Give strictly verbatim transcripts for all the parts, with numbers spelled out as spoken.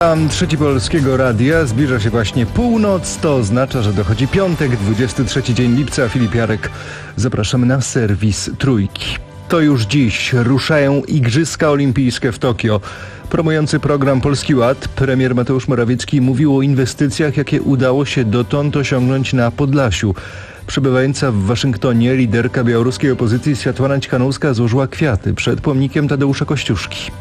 Tam Trzeci Polskiego Radia, zbliża się właśnie północ, to oznacza, że dochodzi piątek, dwudziesty trzeci dzień lipca. Filip Jarek, zapraszamy na serwis Trójki. To już dziś ruszają Igrzyska Olimpijskie w Tokio. Promujący program Polski Ład, premier Mateusz Morawiecki mówił o inwestycjach, jakie udało się dotąd osiągnąć na Podlasiu. Przebywająca w Waszyngtonie liderka białoruskiej opozycji Światłana Cichanouska złożyła kwiaty przed pomnikiem Tadeusza Kościuszki.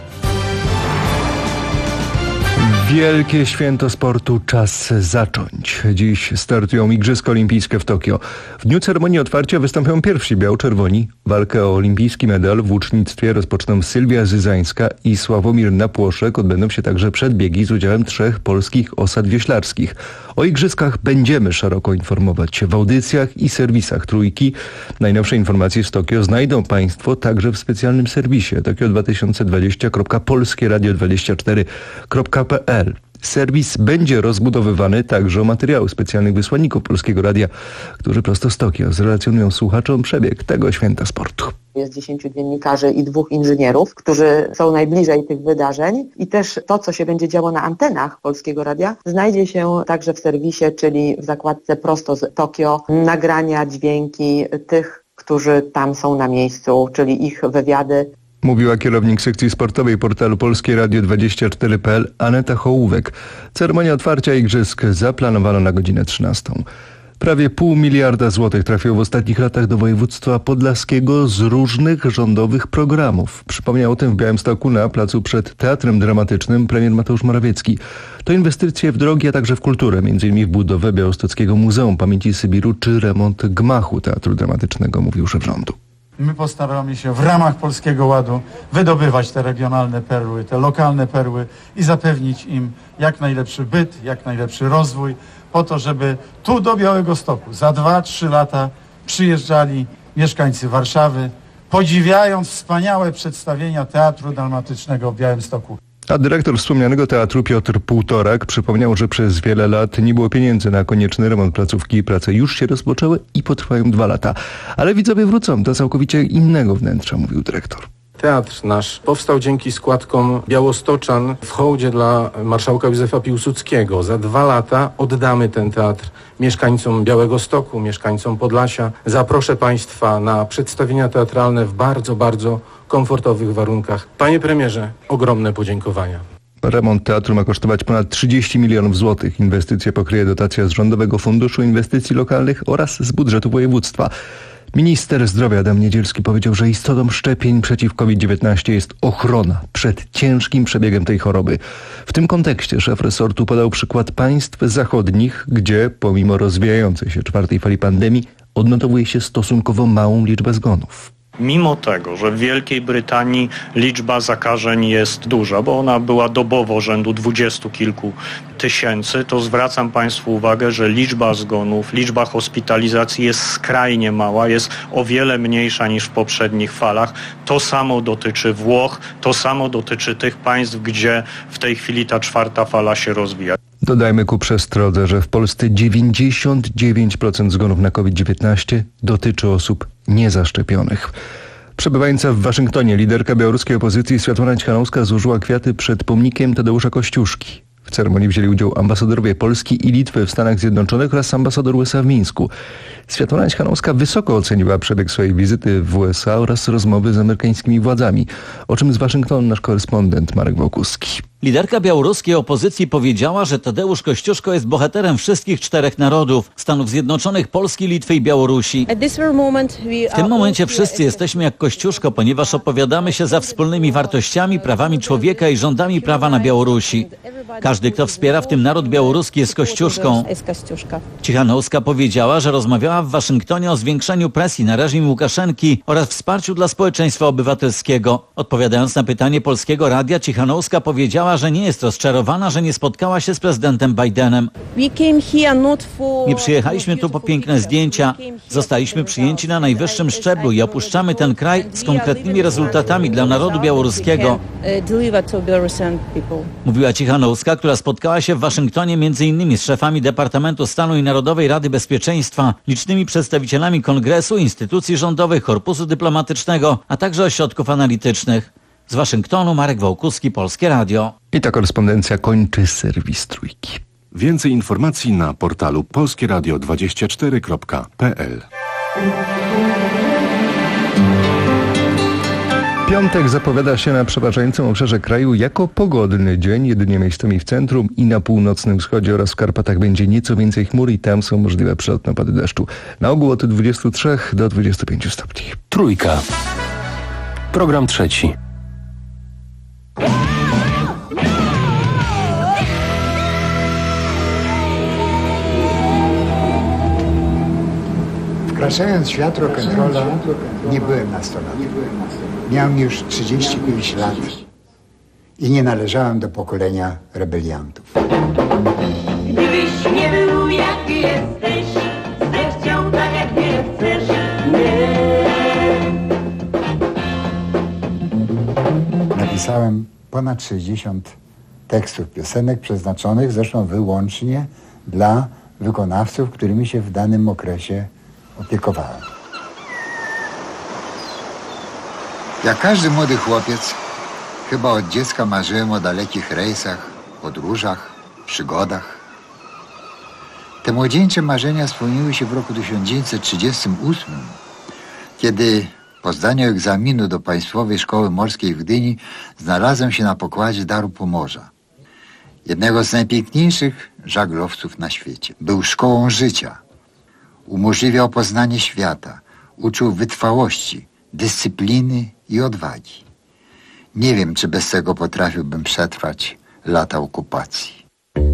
Wielkie święto sportu, czas zacząć. Dziś startują Igrzyska Olimpijskie w Tokio. W dniu ceremonii otwarcia wystąpią pierwsi biało-czerwoni. Walkę o olimpijski medal w łucznictwie rozpoczną Sylwia Zyzańska i Sławomir Napłoszek. Odbędą się także przedbiegi z udziałem trzech polskich osad wioślarskich. O Igrzyskach będziemy szeroko informować w audycjach i serwisach Trójki. Najnowsze informacje z Tokio znajdą Państwo także w specjalnym serwisie tokio dwa tysiące dwadzieścia kropka polskie radio dwadzieścia cztery kropka p l. Serwis będzie rozbudowywany także o materiały specjalnych wysłanników Polskiego Radia, którzy prosto z Tokio zrelacjonują słuchaczom przebieg tego święta sportu. Jest dziesięciu dziennikarzy i dwóch inżynierów, którzy są najbliżej tych wydarzeń i też to, co się będzie działo na antenach Polskiego Radia, znajdzie się także w serwisie, czyli w zakładce prosto z Tokio, nagrania, dźwięki tych, którzy tam są na miejscu, czyli ich wywiady. Mówiła kierownik sekcji sportowej portalu Polskie Radio dwadzieścia cztery kropka p l Aneta Hołówek. Ceremonia otwarcia igrzysk zaplanowano na godzinę trzynastą. Prawie pół miliarda złotych trafiło w ostatnich latach do województwa podlaskiego z różnych rządowych programów. Przypomniał o tym w Białymstoku na placu przed Teatrem Dramatycznym premier Mateusz Morawiecki. To inwestycje w drogi, a także w kulturę, między innymi w budowę Białostockiego Muzeum Pamięci Sybiru czy remont gmachu Teatru Dramatycznego, mówił szef rządu. My postaramy się w ramach Polskiego Ładu wydobywać te regionalne perły, te lokalne perły i zapewnić im jak najlepszy byt, jak najlepszy rozwój, po to, żeby tu do Białegostoku za dwa trzy lata przyjeżdżali mieszkańcy Warszawy, podziwiając wspaniałe przedstawienia Teatru Dramatycznego w Białymstoku. A dyrektor wspomnianego teatru Piotr Półtorak przypomniał, że przez wiele lat nie było pieniędzy na konieczny remont placówki. Prace już się rozpoczęły i potrwają dwa lata. Ale widzowie wrócą do całkowicie innego wnętrza, mówił dyrektor. Teatr nasz powstał dzięki składkom białostoczan w hołdzie dla marszałka Józefa Piłsudskiego. Za dwa lata oddamy ten teatr mieszkańcom Białegostoku, mieszkańcom Podlasia. Zaproszę Państwa na przedstawienia teatralne w bardzo, bardzo komfortowych warunkach. Panie premierze, ogromne podziękowania. Remont teatru ma kosztować ponad trzydzieści milionów złotych. Inwestycje pokryje dotacja z Rządowego Funduszu Inwestycji Lokalnych oraz z budżetu województwa. Minister zdrowia Adam Niedzielski powiedział, że istotą szczepień przeciw COVID dziewiętnaście jest ochrona przed ciężkim przebiegiem tej choroby. W tym kontekście szef resortu podał przykład państw zachodnich, gdzie pomimo rozwijającej się czwartej fali pandemii odnotowuje się stosunkowo małą liczbę zgonów. Mimo tego, że w Wielkiej Brytanii liczba zakażeń jest duża, bo ona była dobowo rzędu dwudziestu kilku tysięcy, to zwracam Państwu uwagę, że liczba zgonów, liczba hospitalizacji jest skrajnie mała, jest o wiele mniejsza niż w poprzednich falach. To samo dotyczy Włoch, to samo dotyczy tych państw, gdzie w tej chwili ta czwarta fala się rozwija. Dodajmy ku przestrodze, że w Polsce dziewięćdziesiąt dziewięć procent zgonów na COVID dziewiętnaście dotyczy osób niezaszczepionych. Przebywająca w Waszyngtonie liderka białoruskiej opozycji Światłana Cichanouska złożyła kwiaty przed pomnikiem Tadeusza Kościuszki. W ceremonii wzięli udział ambasadorowie Polski i Litwy w Stanach Zjednoczonych oraz ambasador U S A w Mińsku. Światłana Cichanouska wysoko oceniła przebieg swojej wizyty w U S A oraz rozmowy z amerykańskimi władzami, o czym z Waszyngtonu nasz korespondent Marek Wokuski. Liderka białoruskiej opozycji powiedziała, że Tadeusz Kościuszko jest bohaterem wszystkich czterech narodów: Stanów Zjednoczonych, Polski, Litwy i Białorusi. W tym momencie wszyscy jesteśmy jak Kościuszko, ponieważ opowiadamy się za wspólnymi wartościami, prawami człowieka i rządami prawa na Białorusi. Każdy, kto wspiera w tym naród białoruski, jest Kościuszką. Cichanouska powiedziała, że rozmawiała w Waszyngtonie o zwiększeniu presji na reżim Łukaszenki oraz wsparciu dla społeczeństwa obywatelskiego. Odpowiadając na pytanie Polskiego Radia, Cichanouska powiedziała, że nie jest rozczarowana, że nie spotkała się z prezydentem Bidenem. Nie przyjechaliśmy tu po piękne zdjęcia. Zostaliśmy przyjęci na najwyższym szczeblu i opuszczamy ten kraj z konkretnymi rezultatami dla narodu białoruskiego. Mówiła Cichanouska, która spotkała się w Waszyngtonie między innymi z szefami Departamentu Stanu i Narodowej Rady Bezpieczeństwa, licznymi przedstawicielami Kongresu, instytucji rządowych, korpusu dyplomatycznego, a także ośrodków analitycznych. Z Waszyngtonu Marek Wołkuski, Polskie Radio. I ta korespondencja kończy serwis Trójki. Więcej informacji na portalu polskieradio dwadzieścia cztery kropka p l. Piątek zapowiada się na przeważającym obszarze kraju jako pogodny dzień, jedynie miejscami w centrum i na północnym wschodzie oraz w Karpatach będzie nieco więcej chmur i tam są możliwe przelotne opady deszczu. Na ogół od dwudziestu trzech do dwudziestu pięciu stopni. Trójka. Program trzeci. Wkraczając w świat rock'n'rolla nie byłem nastolatkiem. Miałem już trzydzieści pięć lat i nie należałem do pokolenia rebeliantów. Gdybyś nie był jak jesteś, zechciał tak jak nie chcesz, nie. Napisałem ponad sześćdziesiąt tekstów piosenek przeznaczonych zresztą wyłącznie dla wykonawców, którymi się w danym okresie opiekowałem. Jak każdy młody chłopiec, chyba od dziecka marzyłem o dalekich rejsach, podróżach, przygodach. Te młodzieńcze marzenia spełniły się w roku tysiąc dziewięćset trzydziestym ósmym, kiedy po zdaniu egzaminu do Państwowej Szkoły Morskiej w Gdyni znalazłem się na pokładzie Daru Pomorza, jednego z najpiękniejszych żaglowców na świecie. Był szkołą życia. Umożliwiał poznanie świata, uczył wytrwałości, dyscypliny i odwagi. Nie wiem, czy bez tego potrafiłbym przetrwać lata okupacji.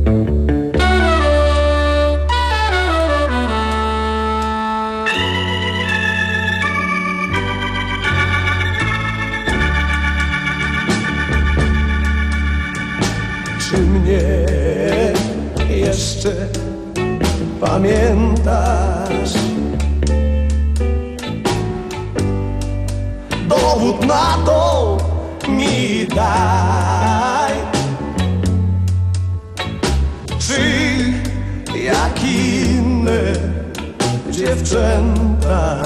Czy mnie jeszcze pamiętasz? Dowód na to mi daj. Czy jak inne dziewczęta?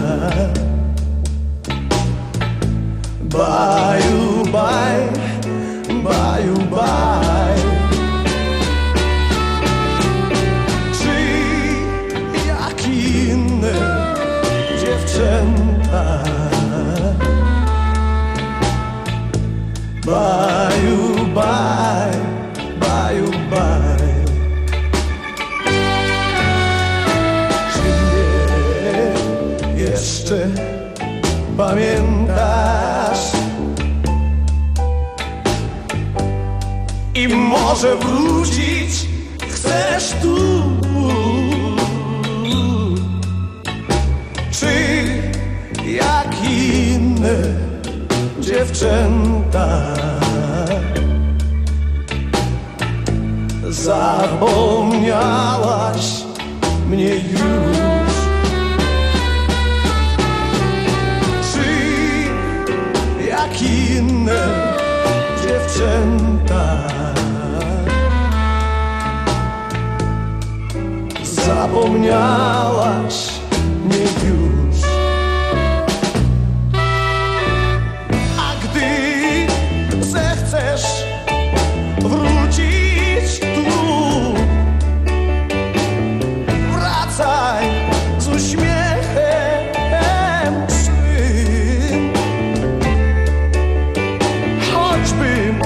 Baju, baj, baju, baj. Czy jak inne dziewczęta? Baju, baj, baju, baj. Czy mnie jeszcze pamiętasz? I może wrócić chcesz tu? Czy jak inne dziewczęta? Zapomniałaś mnie już? Czy jak inne dziewczęta? Zapomniałaś mnie już? A gdy zechcesz wrócić tu, wracaj z uśmiechem swym. Choćbym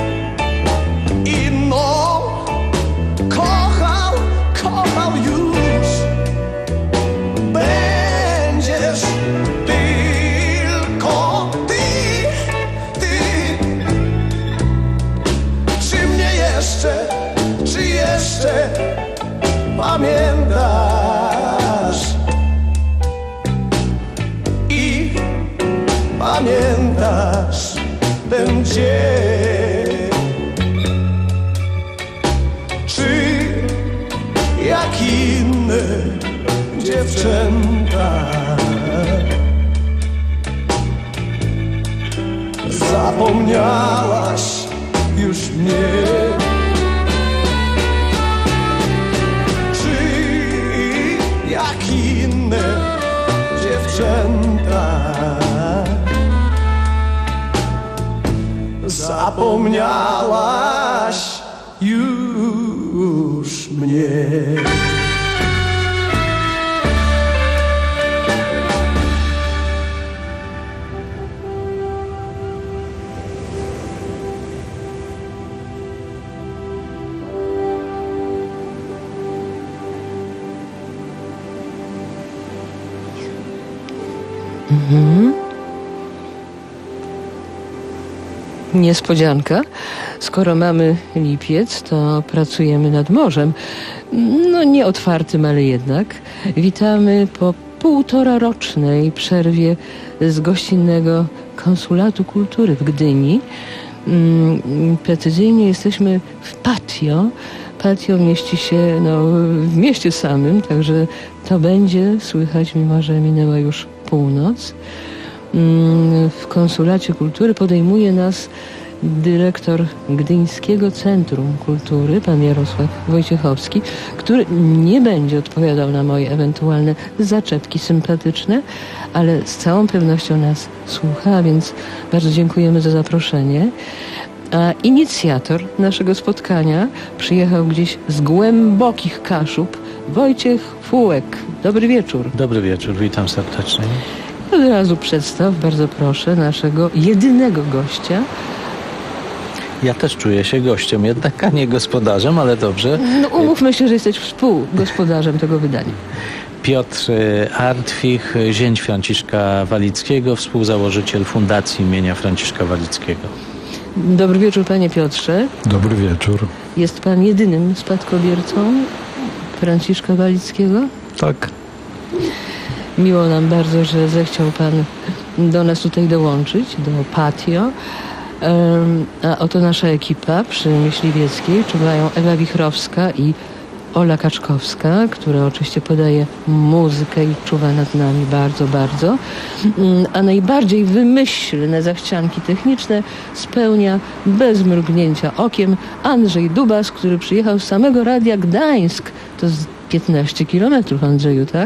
inną kochał, kochał już, będziesz tylko ty, ty. Czy mnie jeszcze, czy jeszcze pamiętasz? I pamiętasz ten dzień? Czy jak inne dziewczęta? Zapomniałaś już mnie? Czy jak inne dziewczęta? zapomniałaś już mnie. Mhm. Niespodzianka. Skoro mamy lipiec, to pracujemy nad morzem. No nie otwartym, ale jednak. Witamy po półtora rocznej przerwie z gościnnego Konsulatu Kultury w Gdyni. Precyzyjnie jesteśmy w patio. Patio mieści się no, w mieście samym, także to będzie słychać, mimo że minęła już północ. W Konsulacie Kultury podejmuje nas dyrektor Gdyńskiego Centrum Kultury, pan Jarosław Wojciechowski, który nie będzie odpowiadał na moje ewentualne zaczepki sympatyczne, ale z całą pewnością nas słucha, a więc bardzo dziękujemy za zaproszenie. A inicjator naszego spotkania przyjechał gdzieś z głębokich Kaszub, Wojciech Fułek. Dobry wieczór. Dobry wieczór, witam serdecznie. Od razu przedstaw, bardzo proszę, naszego jedynego gościa. Ja też czuję się gościem, jednak a nie gospodarzem, ale dobrze. No umówmy się, że jesteś współgospodarzem tego wydania. Piotr Artwich, zięć Franciszka Walickiego, współzałożyciel Fundacji imienia Franciszka Walickiego. Dobry wieczór, panie Piotrze. Dobry wieczór. Jest pan jedynym spadkobiercą Franciszka Walickiego? Tak. Miło nam bardzo, że zechciał pan do nas tutaj dołączyć, do patio. A oto nasza ekipa przy Myśliwieckiej. Czuwają Ewa Wichrowska i Ola Kaczkowska, która oczywiście podaje muzykę i czuwa nad nami bardzo, bardzo. A najbardziej wymyślne zachcianki techniczne spełnia bez mrugnięcia okiem Andrzej Dubas, który przyjechał z samego Radia Gdańsk. To z piętnaście kilometrów, Andrzeju, tak?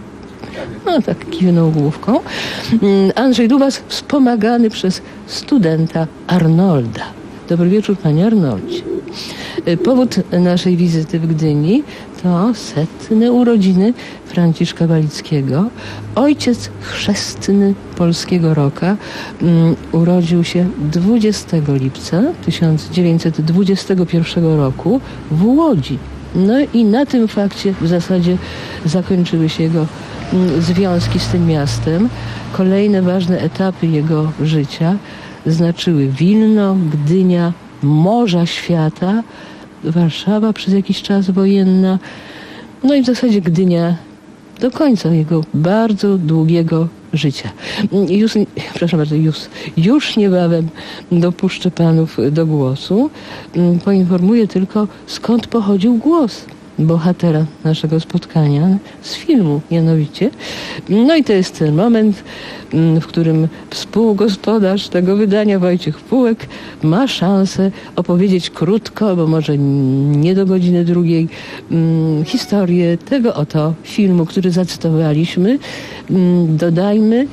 No tak, kiwnął główką. Andrzej Dubas wspomagany przez studenta Arnolda. Dobry wieczór, panie Arnoldzie. Powód naszej wizyty w Gdyni to setne urodziny Franciszka Walickiego. Ojciec chrzestny polskiego rocka um, urodził się dwudziestego lipca tysiąc dziewięćset dwudziestego pierwszego roku w Łodzi. No i na tym fakcie w zasadzie zakończyły się jego um, związki z tym miastem. Kolejne ważne etapy jego życia znaczyły Wilno, Gdynia, Morza Świata, Warszawa przez jakiś czas wojenna, no i w zasadzie Gdynia do końca jego bardzo długiego życia. Już, przepraszam bardzo, już, już niebawem dopuszczę panów do głosu. Poinformuję tylko, skąd pochodził głos bohatera naszego spotkania, z filmu mianowicie. No i to jest ten moment, w którym współgospodarz tego wydania, Wojciech Fułek, ma szansę opowiedzieć krótko, bo może nie do godziny drugiej, historię tego oto filmu, który zacytowaliśmy. Dodajmy,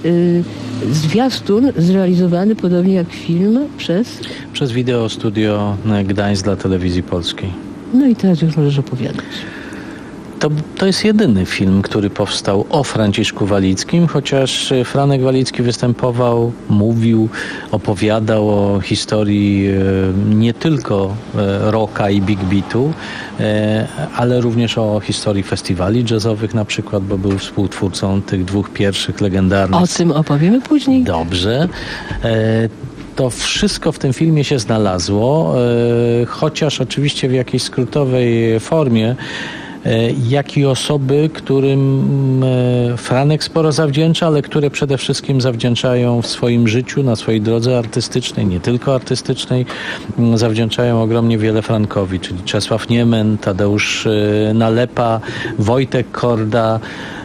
zwiastun zrealizowany podobnie jak film przez... Przez Wideo Studio Gdańsk dla Telewizji Polskiej. No i teraz już możesz opowiadać. To, to jest jedyny film, który powstał o Franciszku Walickim, chociaż Franek Walicki występował, mówił, opowiadał o historii e, nie tylko e, rocka i big beatu, e, ale również o historii festiwali jazzowych na przykład, bo był współtwórcą tych dwóch pierwszych legendarnych. O tym opowiemy później. Dobrze. E, To wszystko w tym filmie się znalazło, e, chociaż oczywiście w jakiejś skrótowej formie, e, jak i osoby, którym e, Franek sporo zawdzięcza, ale które przede wszystkim zawdzięczają w swoim życiu, na swojej drodze artystycznej, nie tylko artystycznej, m, zawdzięczają ogromnie wiele Frankowi, czyli Czesław Niemen, Tadeusz e, Nalepa, Wojtek Korda,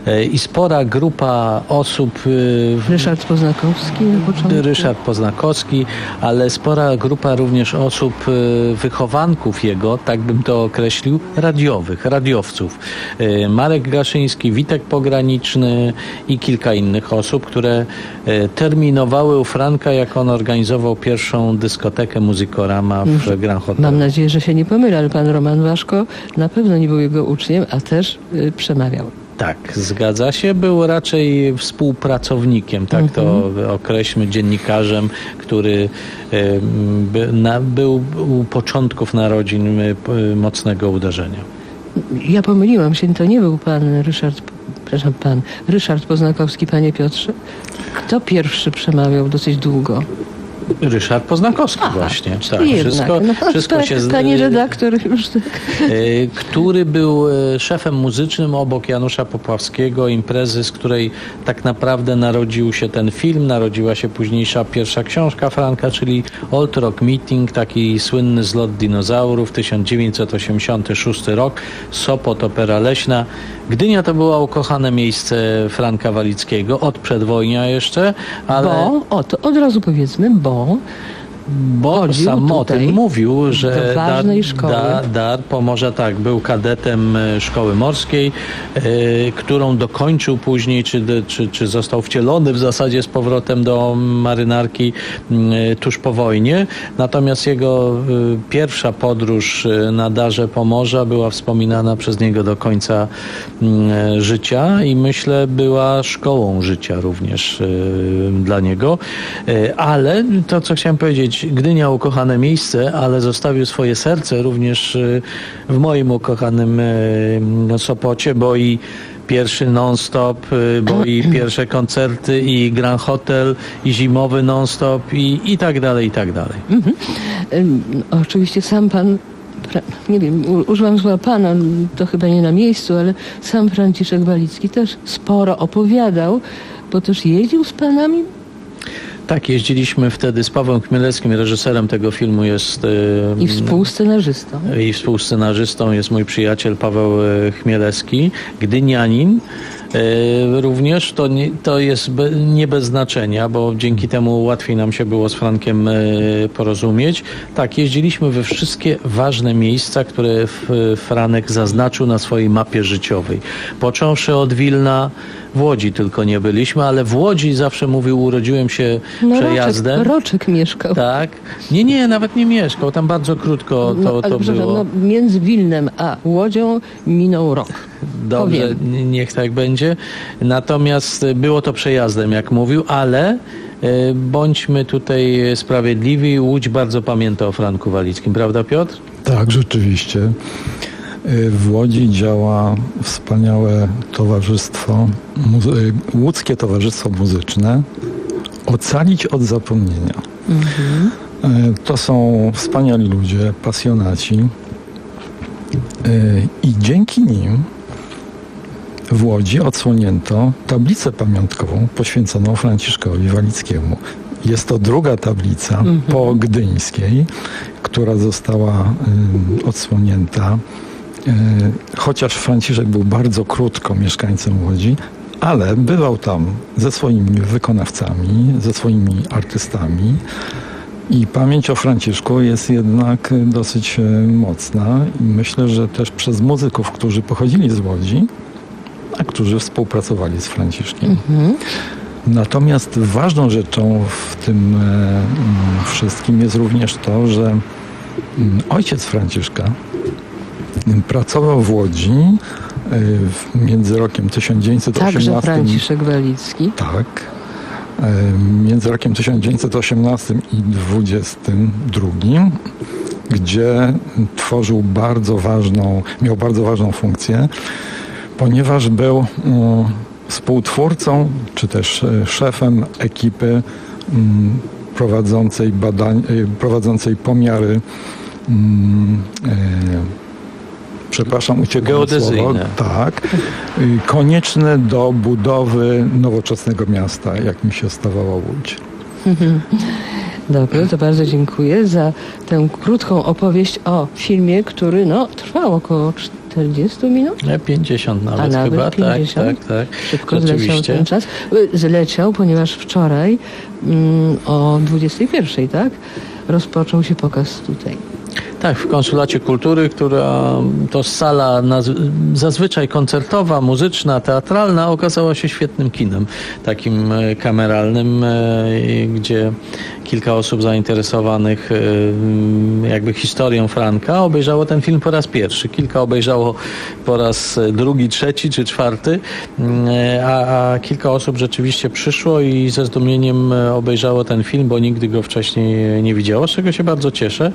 i spora grupa osób... Ryszard Poznakowski na początku. Ryszard Poznakowski, ale spora grupa również osób, wychowanków jego, tak bym to określił, radiowych, radiowców. Marek Gaszyński, Witek Pograniczny i kilka innych osób, które terminowały u Franka, jak on organizował pierwszą dyskotekę Muzykorama w Grand Hotel. Mam nadzieję, że się nie pomylę, ale pan Roman Waszko na pewno nie był jego uczniem, a też y, przemawiał. Tak, zgadza się. Był raczej współpracownikiem, tak to mhm. określmy, dziennikarzem, który y, by, na, był u początków narodzin y, mocnego uderzenia. Ja pomyliłam się, to nie był pan Ryszard, przepraszam, pan Ryszard Poznakowski, panie Piotrze. Kto pierwszy przemawiał dosyć długo? Ryszard Poznakowski. Aha, właśnie. Tak, wszystko, no, wszystko się z... Pani redaktor już tak. Który był szefem muzycznym obok Janusza Popławskiego, imprezy, z której tak naprawdę narodził się ten film, narodziła się późniejsza pierwsza książka Franka, czyli Old Rock Meeting, taki słynny zlot dinozaurów, tysiąc dziewięćset osiemdziesiąty szósty rok, Sopot, Opera Leśna. Gdynia to było ukochane miejsce Franka Walickiego, od przedwojnia jeszcze, ale... Bo, o, to od razu powiedzmy, bo Bo sam o tym mówił, że Dar, szkoły. Da, Dar Pomorza, tak, był kadetem szkoły morskiej, y, którą dokończył później, czy, czy, czy został wcielony w zasadzie z powrotem do marynarki y, tuż po wojnie. Natomiast jego y, pierwsza podróż na Darze Pomorza była wspominana przez niego do końca y, życia i myślę była szkołą życia również y, dla niego. Y, ale to, co chciałem powiedzieć, Gdynia ukochane miejsce, ale zostawił swoje serce również w moim ukochanym Sopocie, bo i pierwszy non-stop, bo i pierwsze koncerty, i Grand Hotel, i zimowy non-stop, i, i tak dalej, i tak dalej. Mhm. Oczywiście sam pan, nie wiem, używam słowa pana, to chyba nie na miejscu, ale sam Franciszek Walicki też sporo opowiadał, bo też jeździł z panami. Tak, jeździliśmy wtedy z Pawłem Chmielewskim, reżyserem tego filmu jest... Yy, I współscenarzystą. I współscenarzystą jest mój przyjaciel Paweł Chmielewski, gdynianin. Yy, również to, nie, to jest be, nie bez znaczenia, bo dzięki temu łatwiej nam się było z Frankiem yy, porozumieć. Tak, jeździliśmy we wszystkie ważne miejsca, które f, Franek zaznaczył na swojej mapie życiowej. Począwszy od Wilna, w Łodzi tylko nie byliśmy, ale w Łodzi zawsze mówił, urodziłem się no, przejazdem. Roczek, Roczek mieszkał. Tak. Nie, nie, nawet nie mieszkał. Tam bardzo krótko to, no, to było. No, między Wilnem a Łodzią minął rok. Dobrze, Powiem. niech tak będzie. Natomiast było to przejazdem, jak mówił, ale y, bądźmy tutaj sprawiedliwi. Łódź bardzo pamięta o Franku Walickim, prawda, Piotr? Tak, rzeczywiście. W Łodzi działa wspaniałe towarzystwo, Łódzkie Towarzystwo Muzyczne Ocalić od zapomnienia. Mhm. To są wspaniali ludzie, pasjonaci i dzięki nim w Łodzi odsłonięto tablicę pamiątkową poświęconą Franciszkowi Walickiemu. Jest to druga tablica mhm. po gdyńskiej, która została y, odsłonięta. Chociaż Franciszek był bardzo krótko mieszkańcem Łodzi, ale bywał tam ze swoimi wykonawcami, ze swoimi artystami i pamięć o Franciszku jest jednak dosyć mocna i myślę, że też przez muzyków, którzy pochodzili z Łodzi, a którzy współpracowali z Franciszkiem. Mhm. Natomiast ważną rzeczą w tym wszystkim jest również to, że ojciec Franciszka pracował w Łodzi między rokiem tysiąc dziewięćset osiemnastym... Także Franciszek Walicki. Tak. Między rokiem tysiąc dziewięćset osiemnastym i dwudziestym drugim, gdzie tworzył bardzo ważną, miał bardzo ważną funkcję, ponieważ był współtwórcą, czy też szefem ekipy prowadzącej badań, prowadzącej pomiary Przepraszam, uciekło słowo. Tak. Konieczne do budowy nowoczesnego miasta, jak mi się stawała Łódź. Dobrze, to bardzo dziękuję za tę krótką opowieść o filmie, który no, trwał około czterdzieści minut? pięćdziesiąt nawet, A nawet chyba. pięćdziesiąt? Tak, tak, tak. Szybko zleciał ten czas. Zleciał, ponieważ wczoraj mm, o dwudziestej pierwszej, tak? Rozpoczął się pokaz tutaj. Tak, w Konsulacie Kultury, która to sala naz- zazwyczaj koncertowa, muzyczna, teatralna, okazała się świetnym kinem, takim e, kameralnym, e, gdzie kilka osób zainteresowanych e, jakby historią Franka obejrzało ten film po raz pierwszy. Kilka obejrzało po raz drugi, trzeci czy czwarty, e, a, a kilka osób rzeczywiście przyszło i ze zdumieniem obejrzało ten film, bo nigdy go wcześniej nie widziało, z czego się bardzo cieszę.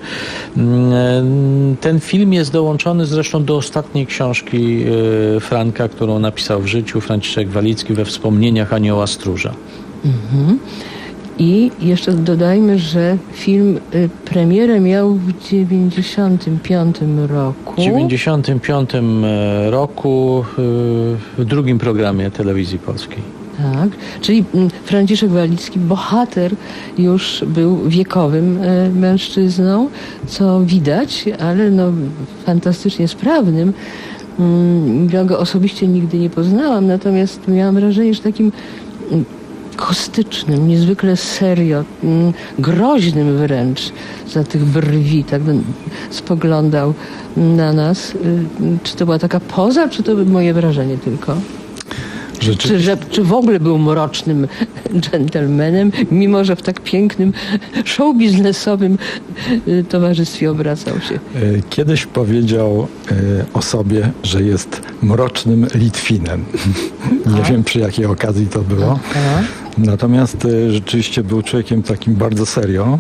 Ten film jest dołączony zresztą do ostatniej książki Franka, którą napisał w życiu, Franciszek Walicki, we wspomnieniach Anioła Stróża. Mhm. I jeszcze dodajmy, że film y, premierę miał w dziewięćdziesiątym piątym roku. W dziewięćdziesiątym piątym roku y, w drugim programie telewizji polskiej. Tak, czyli Franciszek Walicki, bohater, już był wiekowym e, mężczyzną, co widać, ale no fantastycznie sprawnym. Mm, ja go osobiście nigdy nie poznałam, natomiast miałam wrażenie, że takim mm, kostycznym, niezwykle serio, mm, groźnym wręcz za tych brwi, tak spoglądał na nas. Y, czy to była taka poza, czy to moje wrażenie tylko? Czy, że, czy w ogóle był mrocznym dżentelmenem, mimo że w tak pięknym show biznesowym towarzystwie obracał się? Kiedyś powiedział o sobie, że jest mrocznym Litwinem. Nie A? wiem, przy jakiej okazji to było. A? Natomiast rzeczywiście był człowiekiem takim bardzo serio,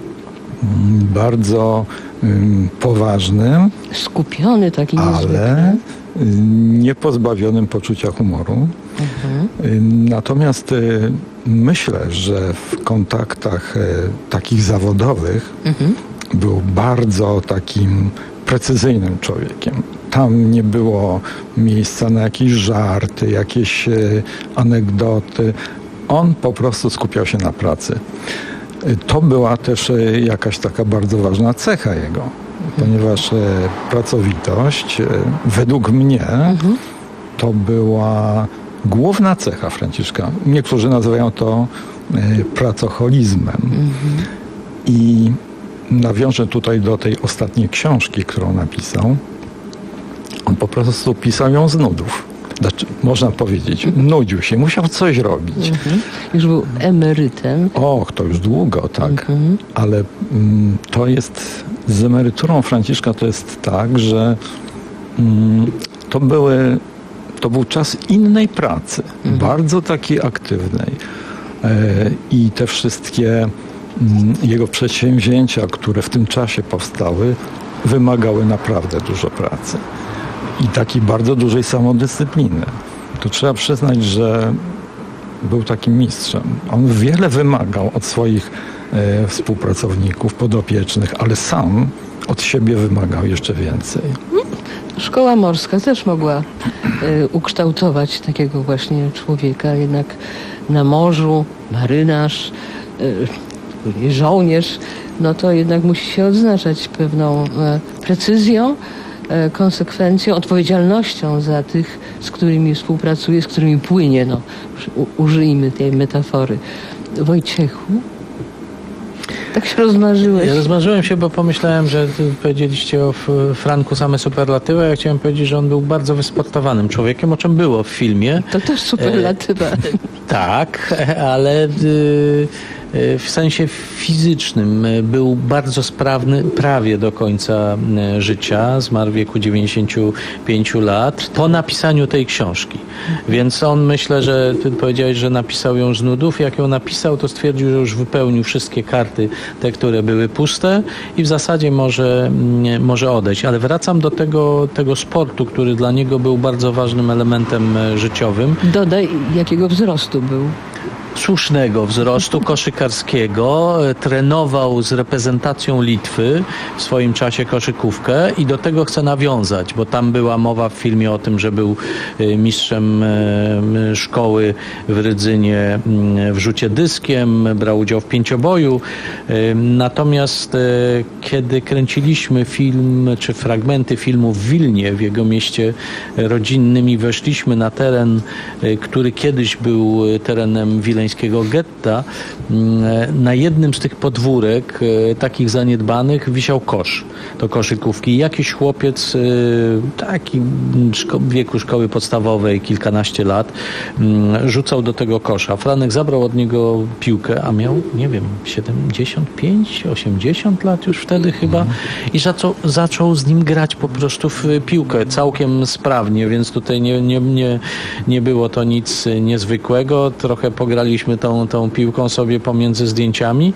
bardzo um, poważnym. Skupiony taki ale niezwykle. Nie pozbawionym poczucia humoru. Mhm. Natomiast myślę, że w kontaktach takich zawodowych mhm. był bardzo takim precyzyjnym człowiekiem. Tam nie było miejsca na jakieś żarty, jakieś anegdoty. On po prostu skupiał się na pracy. To była też jakaś taka bardzo ważna cecha jego. Ponieważ pracowitość według mnie mhm. to była główna cecha Franciszka. Niektórzy nazywają to pracoholizmem. Mhm. I nawiążę tutaj do tej ostatniej książki, którą napisał. On po prostu pisał ją z nudów. Znaczy, można powiedzieć, nudził się, musiał coś robić. Mhm. Już był emerytem. Och, to już długo, tak. Mhm. Ale mm, to jest, z emeryturą Franciszka to jest tak, że mm, to były, to był czas innej pracy, mhm. bardzo takiej aktywnej. E, I te wszystkie mm, jego przedsięwzięcia, które w tym czasie powstały, wymagały naprawdę dużo pracy. I takiej bardzo dużej samodyscypliny. To trzeba przyznać, że był takim mistrzem. On wiele wymagał od swoich e, współpracowników, podopiecznych, ale sam od siebie wymagał jeszcze więcej. Szkoła morska też mogła e, ukształtować takiego właśnie człowieka. Jednak na morzu marynarz, e, żołnierz, no to jednak musi się odznaczać pewną e, precyzją, konsekwencją, odpowiedzialnością za tych, z którymi współpracuje, z którymi płynie. No, użyjmy tej metafory. Wojciechu, tak się rozmarzyłeś? Ja rozmarzyłem się, bo pomyślałem, że powiedzieliście o Franku same superlatywy, a ja chciałem powiedzieć, że on był bardzo wysportowanym człowiekiem, o czym było w filmie. To też superlatywa. E, tak, ale... Y, w sensie fizycznym był bardzo sprawny prawie do końca życia. Zmarł w wieku dziewięćdziesięciu pięciu lat po napisaniu tej książki. Więc on, myślę, że ty powiedziałeś, że napisał ją z nudów. Jak ją napisał, to stwierdził, że już wypełnił wszystkie karty, te, które były puste i w zasadzie może, może odejść. Ale wracam do tego, tego sportu, który dla niego był bardzo ważnym elementem życiowym. Dodaj, jakiego wzrostu był. słusznego wzrostu koszykarskiego, trenował z reprezentacją Litwy w swoim czasie koszykówkę i do tego chcę nawiązać, bo tam była mowa w filmie o tym, że był mistrzem szkoły w Rydzynie w rzucie dyskiem, brał udział w pięcioboju. Natomiast kiedy kręciliśmy film, czy fragmenty filmu w Wilnie, w jego mieście rodzinnym i weszliśmy na teren, który kiedyś był terenem wileńskiego getta, na jednym z tych podwórek takich zaniedbanych wisiał kosz do koszykówki. Jakiś chłopiec taki w wieku szkoły podstawowej, kilkanaście lat, rzucał do tego kosza. Franek zabrał od niego piłkę, a miał, nie wiem, siedemdziesiąt pięć, osiemdziesiąt lat już wtedy chyba i zaczął, zaczął z nim grać po prostu w piłkę całkiem sprawnie, więc tutaj nie, nie, nie, nie było to nic niezwykłego. Trochę pograliśmy tą, tą piłką sobie pomiędzy zdjęciami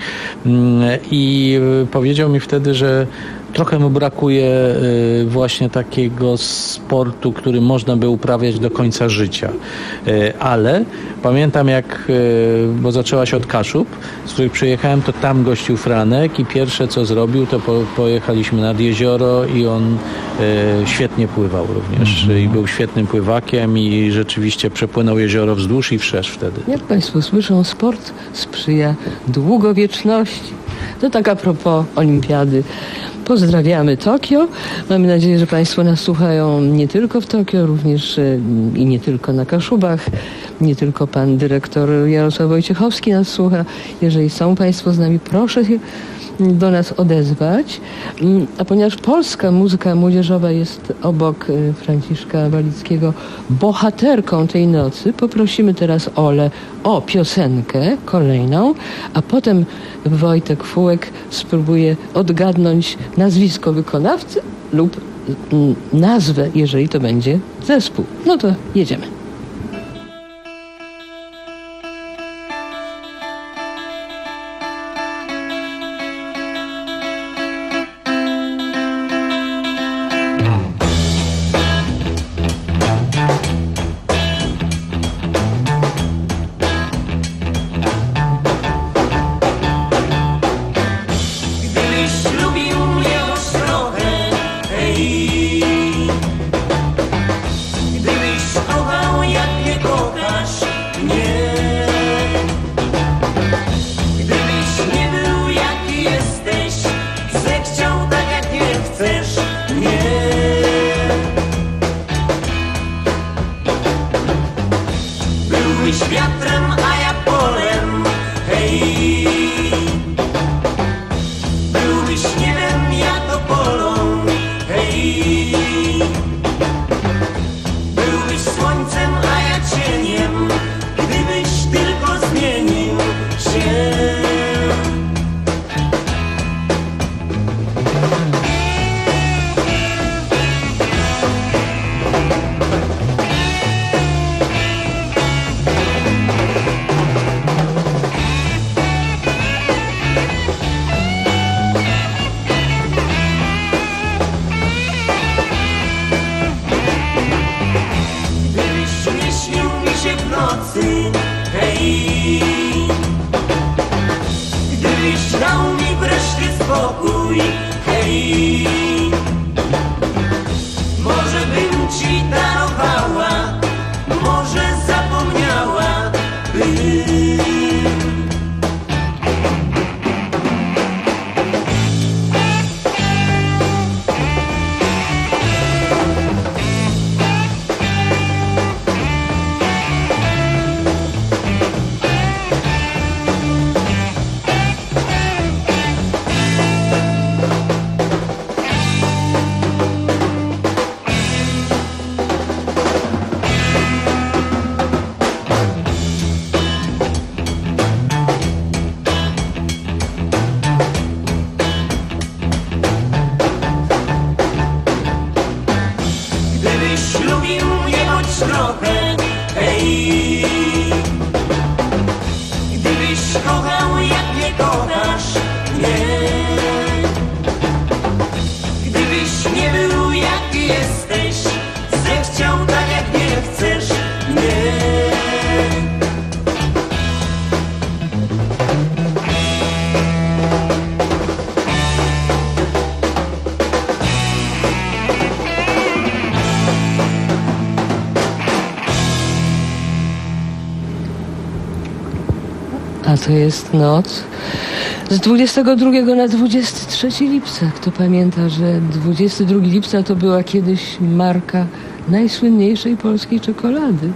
i powiedział mi wtedy, że trochę mu brakuje właśnie takiego sportu, który można by uprawiać do końca życia. Ale pamiętam jak, bo zaczęła się od Kaszub, z których przyjechałem, to tam gościł Franek i pierwsze co zrobił, to po, pojechaliśmy nad jezioro i on świetnie pływał również. Mm-hmm. I był świetnym pływakiem i rzeczywiście przepłynął jezioro wzdłuż i wszerz wtedy. Jak Państwo słyszą, sport sprzyja długowieczności. To tak a propos olimpiady. Pozdrawiamy Tokio. Mamy nadzieję, że Państwo nas słuchają nie tylko w Tokio, również i nie tylko na Kaszubach. Nie tylko pan dyrektor Jarosław Wojciechowski nas słucha. Jeżeli są Państwo z nami, proszę się do nas odezwać. A ponieważ polska muzyka młodzieżowa jest obok Franciszka Walickiego bohaterką tej nocy, poprosimy teraz Olę o piosenkę kolejną, a potem Wojtek Fułek spróbuje odgadnąć nazwisko wykonawcy lub nazwę, jeżeli to będzie zespół. No to jedziemy. A to jest noc z dwudziestego drugiego na dwudziestego trzeciego lipca. Kto pamięta, że dwudziestego drugiego lipca to była kiedyś marka najsłynniejszej polskiej czekolady.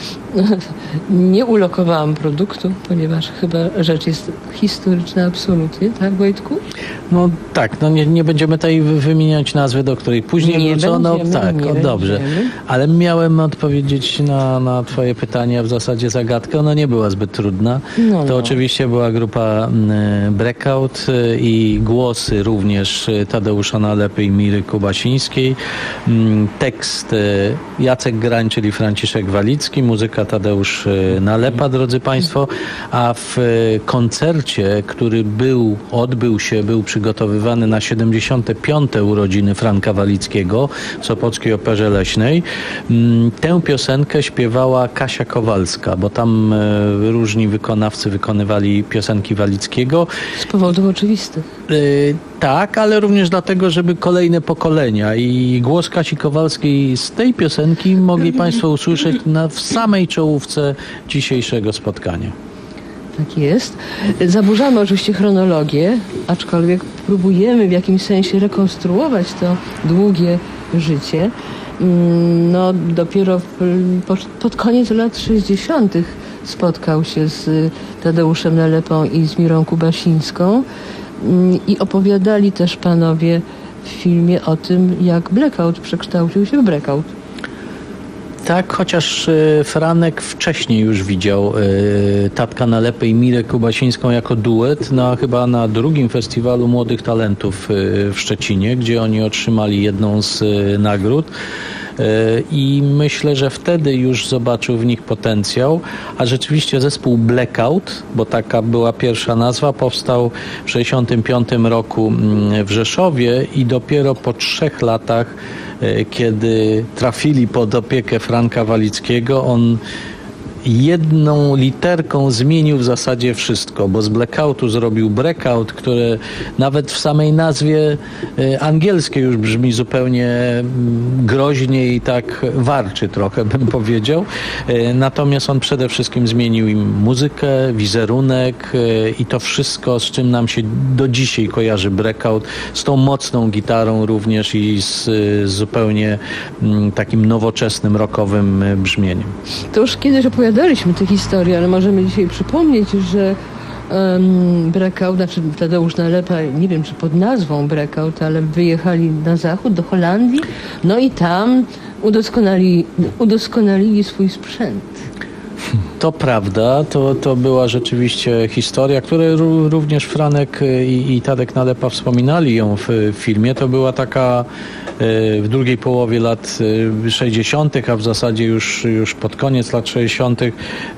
Nie ulokowałam produktu, ponieważ chyba rzecz jest historyczna absolutnie, tak Wojtku? No tak, no nie, nie będziemy tutaj wymieniać nazwy, do której później nie wrócono. Będziemy, tak, nie o, dobrze. będziemy. Ale miałem odpowiedzieć na, na twoje pytanie, w zasadzie zagadkę. Ona nie była zbyt trudna. No, to no. oczywiście była grupa y, Breakout y, i głosy również y, Tadeusza Nalepy i Miry Kubasińskiej. Y, tekst y, Jacek Grań, czyli Franciszek Walicki, muzyka Tadeusz y, Nalepa, drodzy Państwo, a w y, koncercie, który był, odbył się, był przygotowywany na siedemdziesiąte piąte urodziny Franka Walickiego w Sopockiej Operze Leśnej. Tę piosenkę śpiewała Kasia Kowalska, bo tam różni wykonawcy wykonywali piosenki Walickiego. Z powodów oczywistych. Yy, tak, ale również dlatego, żeby kolejne pokolenia i głos Kasi Kowalskiej z tej piosenki mogli Państwo usłyszeć na, w samej czołówce dzisiejszego spotkania. Tak jest. Zaburzamy oczywiście chronologię, aczkolwiek próbujemy w jakimś sensie rekonstruować to długie życie. No dopiero w, pod koniec lat sześćdziesiątych spotkał się z Tadeuszem Nalepą i z Mirą Kubasińską i opowiadali też panowie w filmie o tym, jak Blackout przekształcił się w Breakout. Tak, chociaż Franek wcześniej już widział Tatka Nalepę i Mirę Kubasińską jako duet, na, chyba na drugim festiwalu Młodych Talentów w Szczecinie, gdzie oni otrzymali jedną z nagród. I myślę, że wtedy już zobaczył w nich potencjał, a rzeczywiście zespół Blackout, bo taka była pierwsza nazwa, powstał w sześćdziesiątym piątym roku w Rzeszowie i dopiero po trzech latach, kiedy trafili pod opiekę Franka Walickiego, on jedną literką zmienił w zasadzie wszystko, bo z Blackoutu zrobił Breakout, które nawet w samej nazwie angielskiej już brzmi zupełnie groźnie i tak warczy trochę, bym powiedział. Natomiast on przede wszystkim zmienił im muzykę, wizerunek i to wszystko, z czym nam się do dzisiaj kojarzy Breakout, z tą mocną gitarą również i z, z zupełnie takim nowoczesnym, rockowym brzmieniem. To już kiedyś opowiadałem Opowiadaliśmy tę historię, ale możemy dzisiaj przypomnieć, że um, Breakout, znaczy Tadeusz Nalepa, nie wiem czy pod nazwą Breakout, ale wyjechali na zachód, do Holandii, no i tam udoskonali, udoskonalili swój sprzęt. To prawda, to, to była rzeczywiście historia, której również Franek i, i Tadek Nalepa wspominali ją w, w filmie. To była taka w drugiej połowie lat sześćdziesiątych, a w zasadzie już, już pod koniec lat sześćdziesiątych,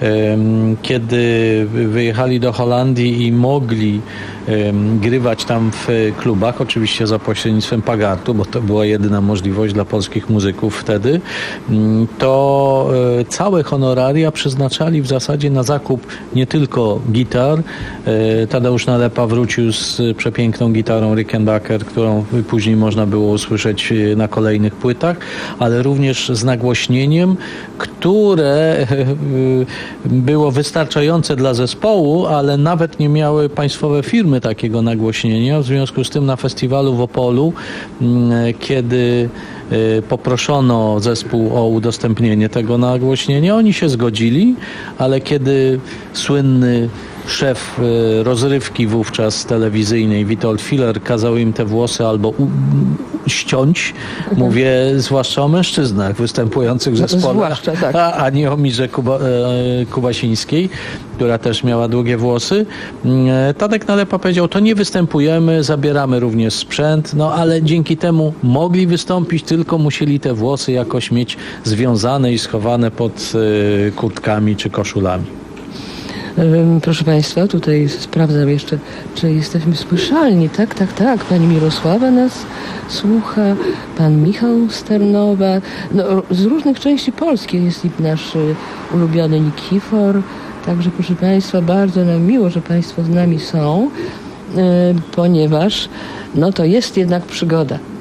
kiedy wyjechali do Holandii i mogli grywać tam w klubach, oczywiście za pośrednictwem Pagartu, bo to była jedyna możliwość dla polskich muzyków wtedy, to całe honoraria przeznaczali w zasadzie na zakup nie tylko gitar. Tadeusz Nalepa wrócił z przepiękną gitarą Rickenbacker, którą później można było usłyszeć na kolejnych płytach, ale również z nagłośnieniem, które było wystarczające dla zespołu, ale nawet nie miały państwowe firmy takiego nagłośnienia. W związku z tym na festiwalu w Opolu, kiedy poproszono zespół o udostępnienie tego nagłośnienia, oni się zgodzili, ale kiedy słynny szef rozrywki wówczas telewizyjnej Witold Filler kazał im te włosy albo u, ściąć, mówię zwłaszcza o mężczyznach występujących w zespole, zwłaszcza, tak. a, a nie o Mirze Kuba, e, Kubasińskiej, która też miała długie włosy. E, Tadek Nalepa powiedział, to nie występujemy, zabieramy również sprzęt, no ale dzięki temu mogli wystąpić, tylko musieli te włosy jakoś mieć związane i schowane pod e, kurtkami czy koszulami. Proszę Państwa, tutaj sprawdzam jeszcze, czy jesteśmy słyszalni. Tak, tak, tak. Pani Mirosława nas słucha, pan Michał Sternowa. No, z różnych części Polski jest i nasz ulubiony Nikifor. Także proszę Państwa, bardzo nam miło, że Państwo z nami są, ponieważ no to jest jednak przygoda.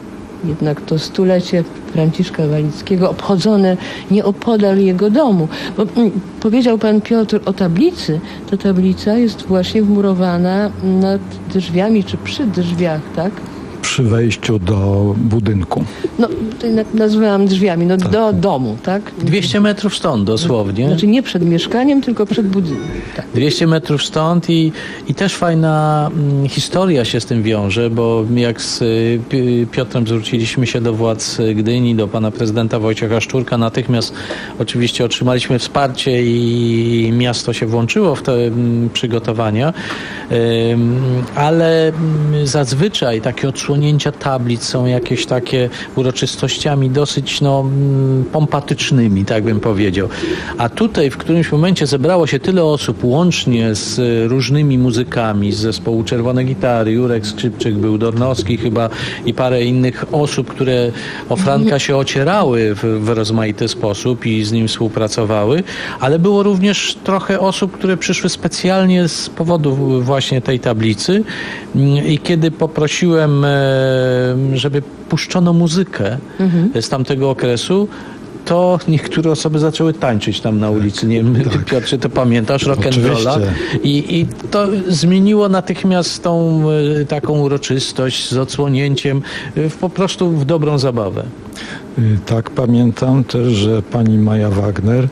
jednak to stulecie Franciszka Walickiego obchodzone nieopodal jego domu. Bo mm, powiedział pan Piotr o tablicy. Ta tablica jest właśnie wmurowana nad drzwiami, czy przy drzwiach, tak? Przy wejściu do budynku. No, tutaj nazwałam drzwiami, no tak. do domu, tak? dwieście metrów stąd dosłownie. Znaczy nie przed mieszkaniem, tylko przed budynkiem. Tak. dwieście metrów stąd i, i też fajna mm, historia się z tym wiąże, bo jak z y, Piotrem zwróciliśmy się do władz Gdyni, do pana prezydenta Wojciecha Szczurka, natychmiast oczywiście otrzymaliśmy wsparcie i miasto się włączyło w te mm, przygotowania, y, ale y, zazwyczaj takie odsłonięcia tablic są jakieś takie uroczystościami dosyć no, pompatycznymi, tak bym powiedział. A tutaj w którymś momencie zebrało się tyle osób, łącznie z różnymi muzykami, z zespołu Czerwone Gitary, Jurek Skrzypczyk był, Dornowski chyba i parę innych osób, które o Franka się ocierały w, w rozmaity sposób i z nim współpracowały, ale było również trochę osób, które przyszły specjalnie z powodu właśnie tej tablicy i kiedy poprosiłem, żeby puszczono muzykę mhm. z tamtego okresu, to niektóre osoby zaczęły tańczyć tam na ulicy. Nie wiem, ty Piotr, czy to pamiętasz, rock'n'rolla. I, I to zmieniło natychmiast tą taką uroczystość z odsłonięciem w, po prostu w dobrą zabawę. Tak, pamiętam też, że pani Maja Wagner,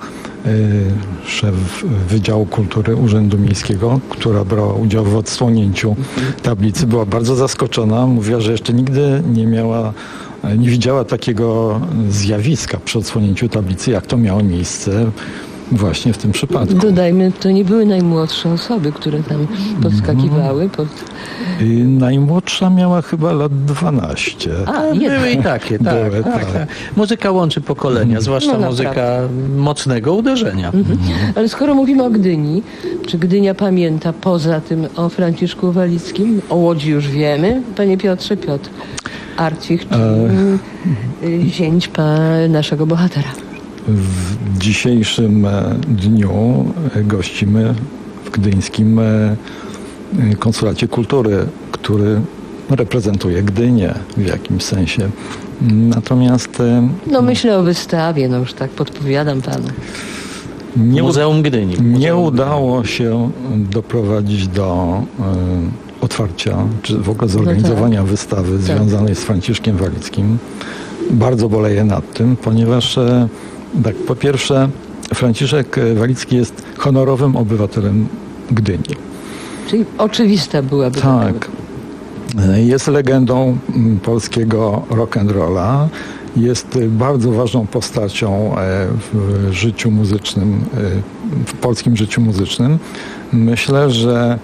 szef Wydziału Kultury Urzędu Miejskiego, która brała udział w odsłonięciu tablicy, była bardzo zaskoczona. Mówiła, że jeszcze nigdy nie miała, nie widziała takiego zjawiska przy odsłonięciu tablicy, jak to miało miejsce właśnie w tym przypadku. Dodajmy, to nie były najmłodsze osoby, które tam podskakiwały. Pod... Najmłodsza miała chyba lat dwanaście. A, były i takie, tak, były, tak, tak. Muzyka łączy pokolenia, zwłaszcza no, muzyka mocnego uderzenia. Mhm. Ale skoro mówimy o Gdyni, czy Gdynia pamięta poza tym o Franciszku Walickim? O Łodzi już wiemy. Panie Piotrze, Piotr Arcich, czy e... zięć pa naszego bohatera. W dzisiejszym dniu gościmy w gdyńskim Konsulacie Kultury, który reprezentuje Gdynię w jakimś sensie. Natomiast... No myślę o wystawie, no już tak podpowiadam panu. Nie, Muzeum Gdyni. Nie Muzeum udało Gdyni. się doprowadzić do y, otwarcia, czy w ogóle zorganizowania no tak. wystawy tak. związanej z Franciszkiem Walickim. Bardzo boleję nad tym, ponieważ e, tak, po pierwsze Franciszek Walicki jest honorowym obywatelem Gdyni. Czyli oczywista byłaby. Tak. Jest legendą polskiego rock'n'rolla. Jest bardzo ważną postacią w życiu muzycznym, w polskim życiu muzycznym. Myślę, że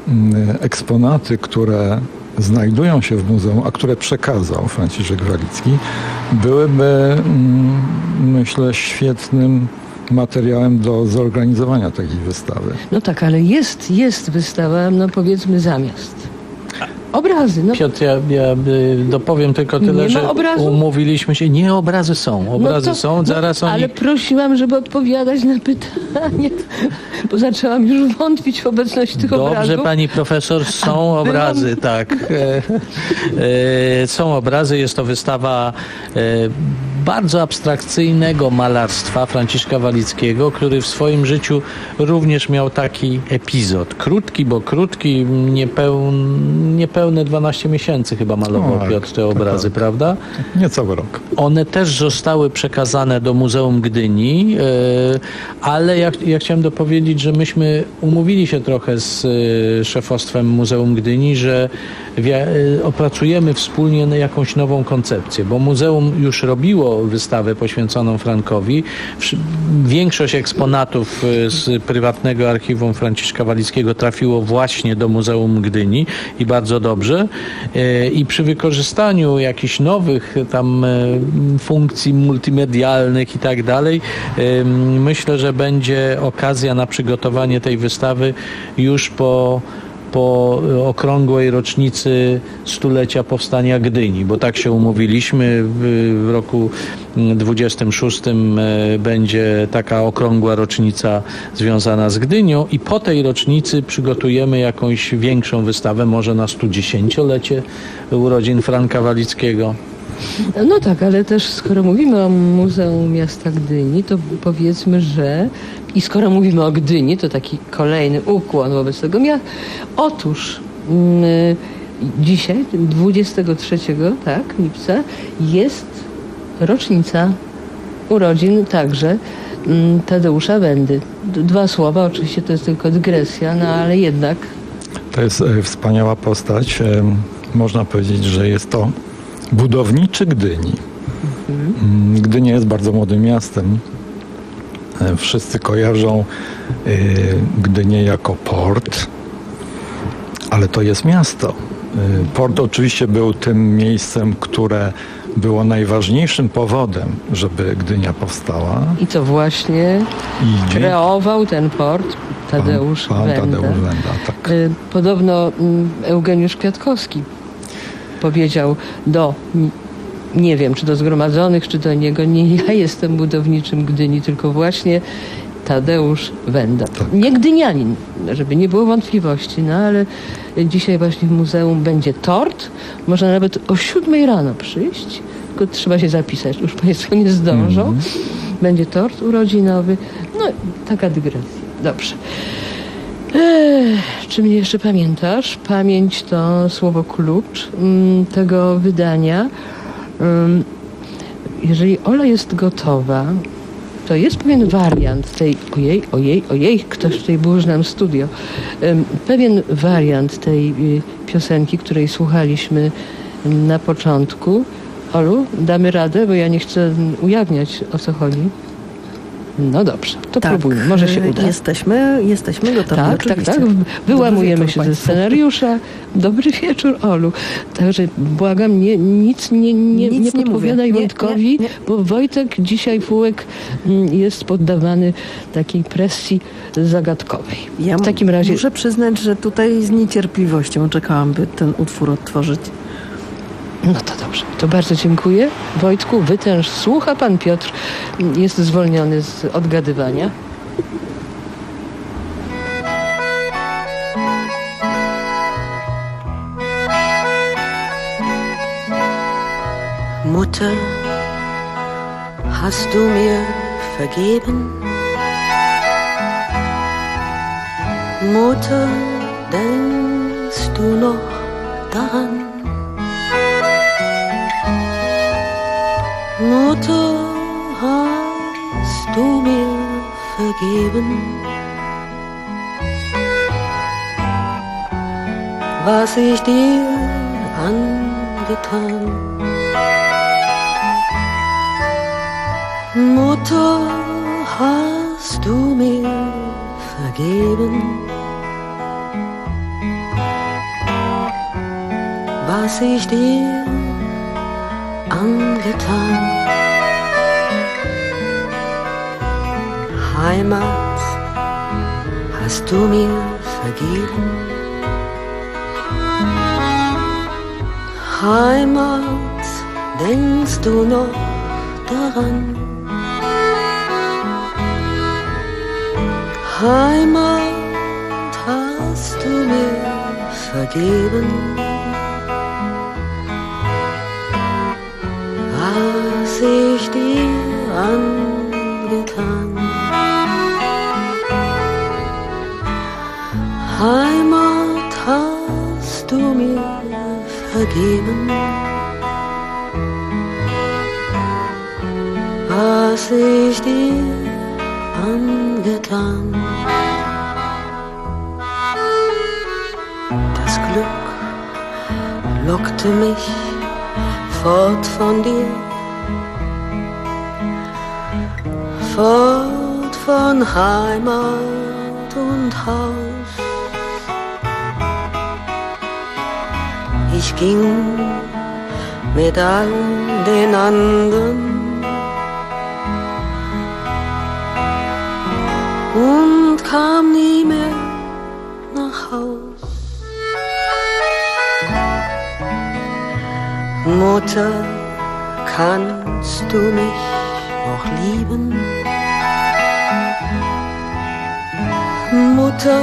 eksponaty, które znajdują się w muzeum, a które przekazał Franciszek Walicki, byłyby, myślę, świetnym materiałem do zorganizowania takiej wystawy. No tak, ale jest, jest wystawa, no powiedzmy zamiast. Obrazy. No. Piotr, ja, ja dopowiem tylko tyle, nie że umówiliśmy się. Nie, obrazy są. Obrazy no to, są. Zaraz no, oni... Ale prosiłam, żeby odpowiadać na pytanie, bo zaczęłam już wątpić w obecność tych Dobrze, obrazów. Dobrze, pani profesor, są A obrazy, byłam... tak. E, e, są obrazy. Jest to wystawa e, bardzo abstrakcyjnego malarstwa Franciszka Walickiego, który w swoim życiu również miał taki epizod. Krótki, bo krótki, niepełny, niepełne dwanaście miesięcy chyba malował tak, Piotr te obrazy, tak, prawda? Nie cały rok. One też zostały przekazane do Muzeum Gdyni, yy, ale ja, ja chciałem dopowiedzieć, że myśmy umówili się trochę z yy, szefostwem Muzeum Gdyni, że wie, yy, opracujemy wspólnie jakąś nową koncepcję, bo muzeum już robiło wystawę poświęconą Frankowi. Większość eksponatów z prywatnego archiwum Franciszka Walickiego trafiło właśnie do Muzeum Gdyni i bardzo dobrze. I przy wykorzystaniu jakichś nowych tam funkcji multimedialnych i tak dalej, myślę, że będzie okazja na przygotowanie tej wystawy już po po okrągłej rocznicy stulecia powstania Gdyni, bo tak się umówiliśmy. W roku dwudziestym szóstym będzie taka okrągła rocznica związana z Gdynią i po tej rocznicy przygotujemy jakąś większą wystawę, może na sto dziesięciolecie urodzin Franka Walickiego. No tak, ale też skoro mówimy o Muzeum Miasta Gdyni, to powiedzmy, że i skoro mówimy o Gdyni, to taki kolejny ukłon wobec tego miasta. Otóż yy, dzisiaj, dwudziestego trzeciego tak, lipca, jest rocznica urodzin także yy, Tadeusza Wendy. D- dwa słowa, oczywiście to jest tylko dygresja, no ale jednak. To jest e, wspaniała postać. E, można powiedzieć, że jest to budowniczy Gdyni. Mhm. Gdynia jest bardzo młodym miastem. E, wszyscy kojarzą e, Gdynię jako port, ale to jest miasto. E, port oczywiście był tym miejscem, które było najważniejszym powodem, żeby Gdynia powstała. I co właśnie I kreował ten port Tadeusz pan, pan Wenda. Tadeusz Wenda, tak. Podobno Eugeniusz Kwiatkowski powiedział do, nie wiem, czy do zgromadzonych, czy do niego, nie ja jestem budowniczym Gdyni, tylko właśnie Tadeusz Wenda. Tak. Nie gdynianin, żeby nie było wątpliwości, no ale dzisiaj właśnie w muzeum będzie tort. Można nawet o siódmej rano przyjść, tylko trzeba się zapisać, już Państwo nie zdążą. Mm. Będzie tort urodzinowy. No, taka dygresja. Dobrze. Ech, czy mnie jeszcze pamiętasz? Pamięć to słowo klucz mm, tego wydania. Um, jeżeli Ola jest gotowa, to jest pewien wariant tej, ojej, ojej, ojej, ktoś tutaj burzy nam studio, um, pewien wariant tej y, piosenki, której słuchaliśmy na początku. Olu, damy radę, bo ja nie chcę ujawniać, o co chodzi. No dobrze, to tak, próbujmy, może się uda. Jesteśmy, jesteśmy gotowi. Tak, oczywiście. tak, tak. Wyłamujemy Dobry się wieczór ze scenariusza. Dobry wieczór, Olu. Także błagam, nie, nic nie, nie, Nic nie nie podpowiadaj mówię. Nie, Wojtkowi, nie, nie. bo Wojtek dzisiaj Fułek jest poddawany takiej presji zagadkowej. Ja w takim razie muszę przyznać, że tutaj z niecierpliwością czekałam, by ten utwór odtworzyć. No to dobrze, to bardzo dziękuję. Wojtku, wytęż, słucha pan Piotr, jest zwolniony z odgadywania. Mutter, hast du mir vergeben? Mutter, denkst du noch daran? Mutter, hast du mir vergeben? Was ich dir angetan? Mutter, hast du mir vergeben? Was ich dir angetan? Heimat, hast du mir vergeben? Heimat, denkst du noch daran? Heimat, hast du mir vergeben? Was ich dir angetan? Heimat, hast du mir vergeben? Was ich dir angetan? Das Glück lockte mich fort von dir, fort von Heimat und Haus. Ich ging mit all den anderen und kam nie mehr nach Haus. Mutter, kannst du mich noch lieben? Mutter,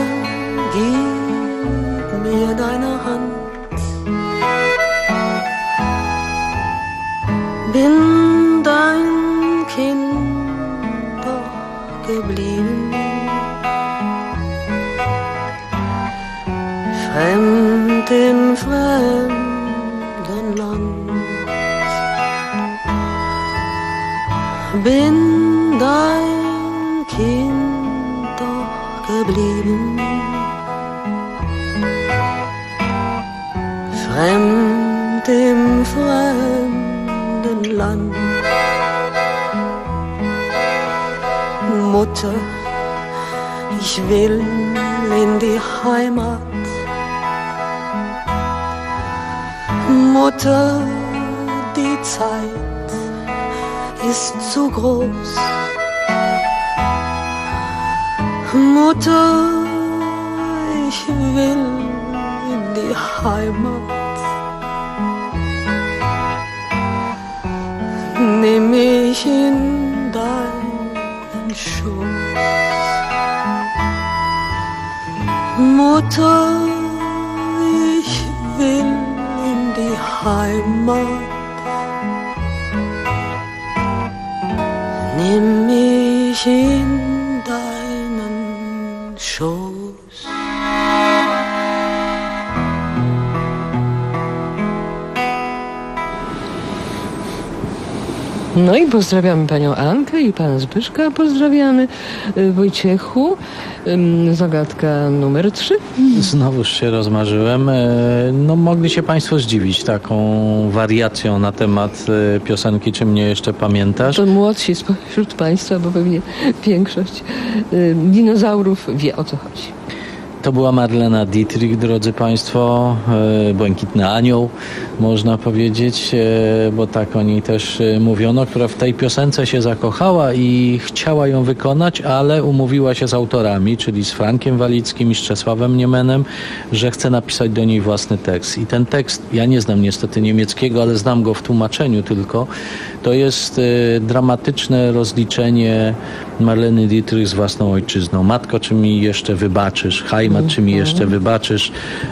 gib mir deine Hand. bin dein Kind doch geblieben. Fremd in fremden Land bin dein Kind doch geblieben. Fremd im fremden Land. Mutter, ich will in die Heimat. Mutter, die Zeit ist zu groß. Mutter, ich will in die Heimat. Nimm mich in deinen Schoß. Mutter, ich will in die Heimat. Nimm mich in deinen Schoß. No i pozdrawiamy panią Ankę i pana Zbyszka. Pozdrawiamy Wojciechu. Zagadka numer trzy. Znowuż się rozmarzyłem. No mogli się państwo zdziwić taką wariacją na temat piosenki Czy mnie jeszcze pamiętasz? To młodsi spośród państwa, bo pewnie większość dinozaurów wie, o co chodzi. To była Marlena Dietrich, drodzy państwo, Błękitny Anioł, można powiedzieć, bo tak o niej też mówiono, która w tej piosence się zakochała i chciała ją wykonać, ale umówiła się z autorami, czyli z Frankiem Walickim i z Czesławem Niemenem, że chce napisać do niej własny tekst. I ten tekst, ja nie znam niestety niemieckiego, ale znam go w tłumaczeniu tylko, to jest dramatyczne rozliczenie Marleny Dietrich z własną ojczyzną. Matko, czy mi jeszcze wybaczysz? Heimat, czy mi jeszcze wybaczysz?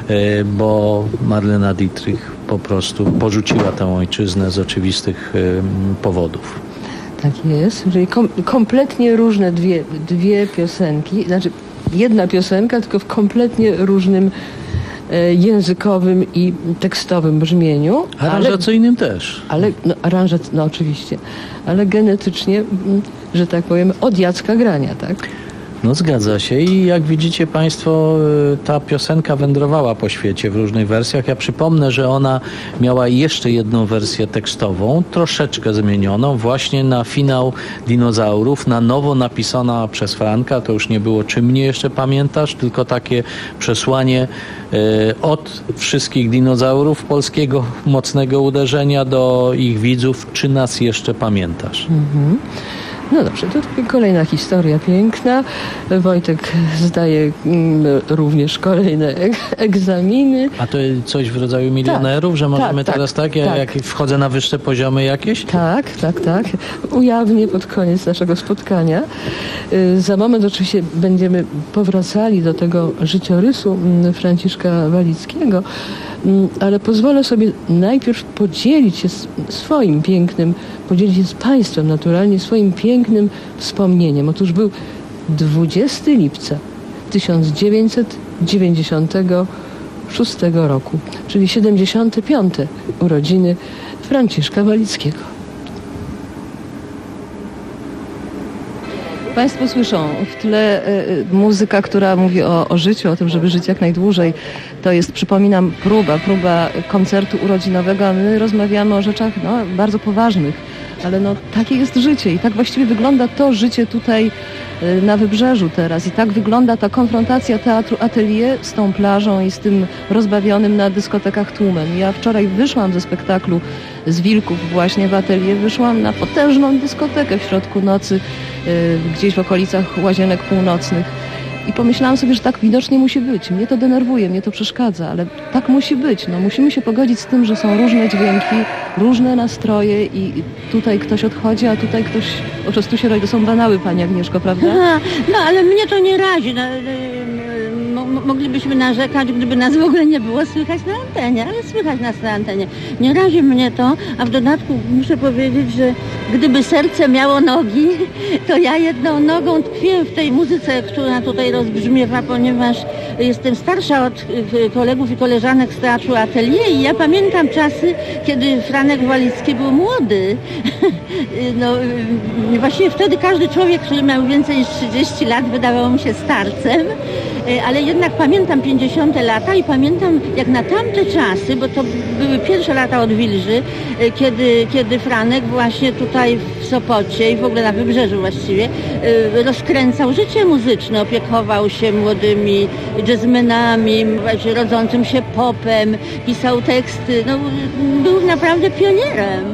Bo Marlena Dietrich po prostu porzuciła tę ojczyznę z oczywistych powodów. Tak jest, czyli kom- kompletnie różne dwie, dwie piosenki, znaczy jedna piosenka, tylko w kompletnie różnym e, językowym i tekstowym brzmieniu. Aranżacyjnym ale, też. Ale, no, aranżac- no oczywiście, ale genetycznie, że tak powiem, od Jacka Grania, tak? No zgadza się i jak widzicie państwo, ta piosenka wędrowała po świecie w różnych wersjach. Ja przypomnę, że ona miała jeszcze jedną wersję tekstową, troszeczkę zmienioną, właśnie na finał Dinozaurów, na nowo napisana przez Franka. To już nie było Czy mnie jeszcze pamiętasz, tylko takie przesłanie y, od wszystkich dinozaurów polskiego mocnego uderzenia do ich widzów, czy nas jeszcze pamiętasz. Mhm. No dobrze, to kolejna historia piękna. Wojtek zdaje mm, również kolejne ek- egzaminy. A to coś w rodzaju milionerów, tak, że możemy tak, teraz tak, tak, jak wchodzę na wyższe poziomy jakieś? Tak, tak, tak. Ujawnię pod koniec naszego spotkania. Za moment oczywiście będziemy powracali do tego życiorysu Franciszka Walickiego, ale pozwolę sobie najpierw podzielić się swoim pięknym, podzielić się z państwem naturalnie swoim pięknym wspomnieniem. Otóż był dwudziestego lipca tysiąc dziewięćset dziewięćdziesiątego szóstego roku, czyli siedemdziesiąte piąte urodziny Franciszka Walickiego. Państwo słyszą w tle y, muzyka, która mówi o, o życiu, o tym, żeby żyć jak najdłużej. To jest, przypominam, próba, próba koncertu urodzinowego, a my rozmawiamy o rzeczach no, bardzo poważnych. Ale no, takie jest życie i tak właściwie wygląda to życie tutaj y, na Wybrzeżu teraz. I tak wygląda ta konfrontacja teatru Atelier z tą plażą i z tym rozbawionym na dyskotekach tłumem. Ja wczoraj wyszłam ze spektaklu z Wilków właśnie w Atelier, wyszłam na potężną dyskotekę w środku nocy, y, gdzieś w okolicach Łazienek Północnych. I pomyślałam sobie, że tak widocznie musi być. Mnie to denerwuje, mnie to przeszkadza, ale tak musi być. No, musimy się pogodzić z tym, że są różne dźwięki, różne nastroje i tutaj ktoś odchodzi, a tutaj ktoś po prostu się rodzi. To są banały, pani Agnieszko, prawda? No, no ale mnie to nie razi. No, mo- moglibyśmy narzekać, gdyby nas w ogóle nie było słychać na antenie, ale słychać nas na antenie. Nie razi mnie to, a w dodatku muszę powiedzieć, że gdyby serce miało nogi, to ja jedną nogą tkwię w tej muzyce, która tutaj rozbrzmiewa, ponieważ jestem starsza od kolegów i koleżanek z Teatru Atelier i ja pamiętam czasy, kiedy Franek Walicki był młody. No, właściwie wtedy każdy człowiek, który miał więcej niż trzydzieści lat, wydawał mi się starcem, ale jednak pamiętam pięćdziesiąte lata i pamiętam jak na tamte czasy, bo to były pierwsze lata odwilży, kiedy, kiedy Franek właśnie tutaj w Sopocie i w ogóle na Wybrzeżu właściwie rozkręcał życie muzyczne, opiekował się młodymi jazzmenami, rodzącym się popem, pisał teksty, no, był naprawdę pionierem.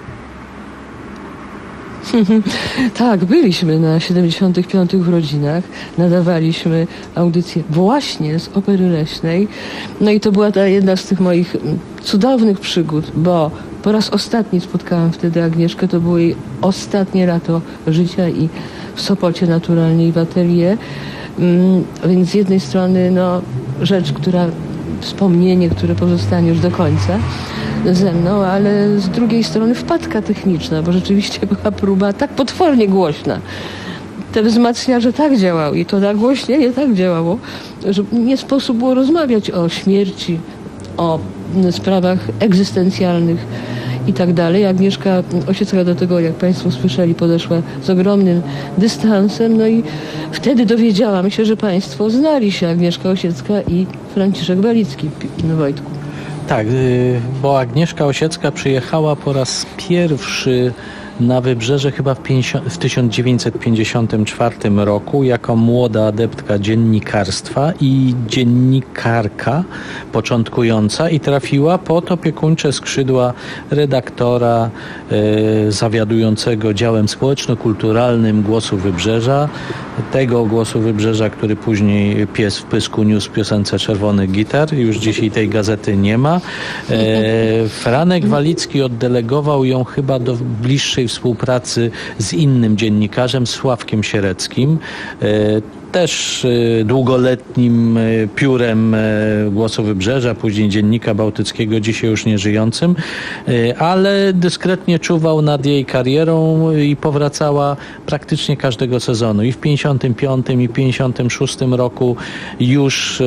Tak, byliśmy na siedemdziesiątych piątych urodzinach, nadawaliśmy audycję właśnie z Opery Leśnej. No i to była ta jedna z tych moich cudownych przygód, bo po raz ostatni spotkałam wtedy Agnieszkę, to było jej ostatnie lato życia i w Sopocie naturalnie i w atelier. Więc z jednej strony no, rzecz, która, wspomnienie, które pozostanie już do końca ze mną, ale z drugiej strony wpadka techniczna, bo rzeczywiście była próba tak potwornie głośna. Te wzmacniacze tak działały i to nagłośnienie tak działało, że nie sposób było rozmawiać o śmierci, o sprawach egzystencjalnych i tak dalej. Agnieszka Osiecka do tego, jak Państwo słyszeli, podeszła z ogromnym dystansem, no i wtedy dowiedziałam się, że Państwo znali się, Agnieszka Osiecka i Franciszek Walicki. No Wojtku. Tak, bo Agnieszka Osiecka przyjechała po raz pierwszy na Wybrzeże chyba w, w tysiąc dziewięćset pięćdziesiątym czwartym roku jako młoda adeptka dziennikarstwa i dziennikarka początkująca i trafiła pod opiekuńcze skrzydła redaktora e, zawiadującego działem społeczno-kulturalnym Głosu Wybrzeża, tego Głosu Wybrzeża, który później Pies w pysku niósł w piosence Czerwonych Gitar. Już dzisiaj tej gazety nie ma. E, Franek Walicki oddelegował ją chyba do bliższej współpracy z innym dziennikarzem, Sławkiem Siereckim, też długoletnim piórem Głosu Wybrzeża, później Dziennika Bałtyckiego, dzisiaj już nieżyjącym, ale dyskretnie czuwał nad jej karierą i powracała praktycznie każdego sezonu. I w pięćdziesiątym piątym i pięćdziesiątym szóstym roku już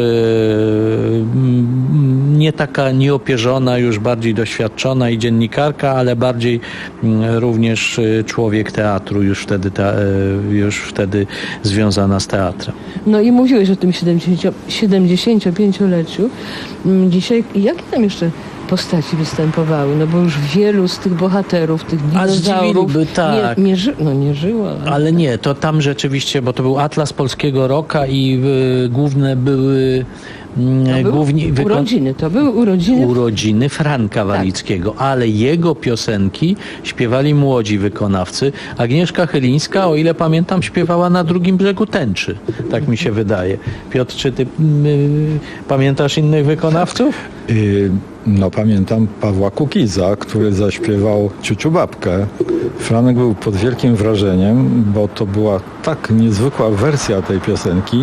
nie taka nieopierzona, już bardziej doświadczona i dziennikarka, ale bardziej również człowiek teatru, już wtedy, ta, już wtedy związana z teatrem. No i mówiłeś o tym siedemdziesięciopięcioleciu. Dzisiaj jakie tam jeszcze postaci występowały? No bo już wielu z tych bohaterów, tych dinozaurów tak. nie, nie, ży- no nie żyło. Ale... ale nie, to tam rzeczywiście, bo to był Atlas Polskiego Rocka i y, główne były To Głównie były urodziny, to były urodziny. Urodziny Franka Walickiego, tak. Ale jego piosenki śpiewali młodzi wykonawcy. Agnieszka Chylińska, o ile pamiętam, śpiewała na drugim brzegu Tęczy. Tak mi się wydaje. Piotr, czy ty y, pamiętasz innych wykonawców? Y, no pamiętam Pawła Kukiza, który zaśpiewał Ciuciu Babkę. Franek był pod wielkim wrażeniem, bo to była tak niezwykła wersja tej piosenki.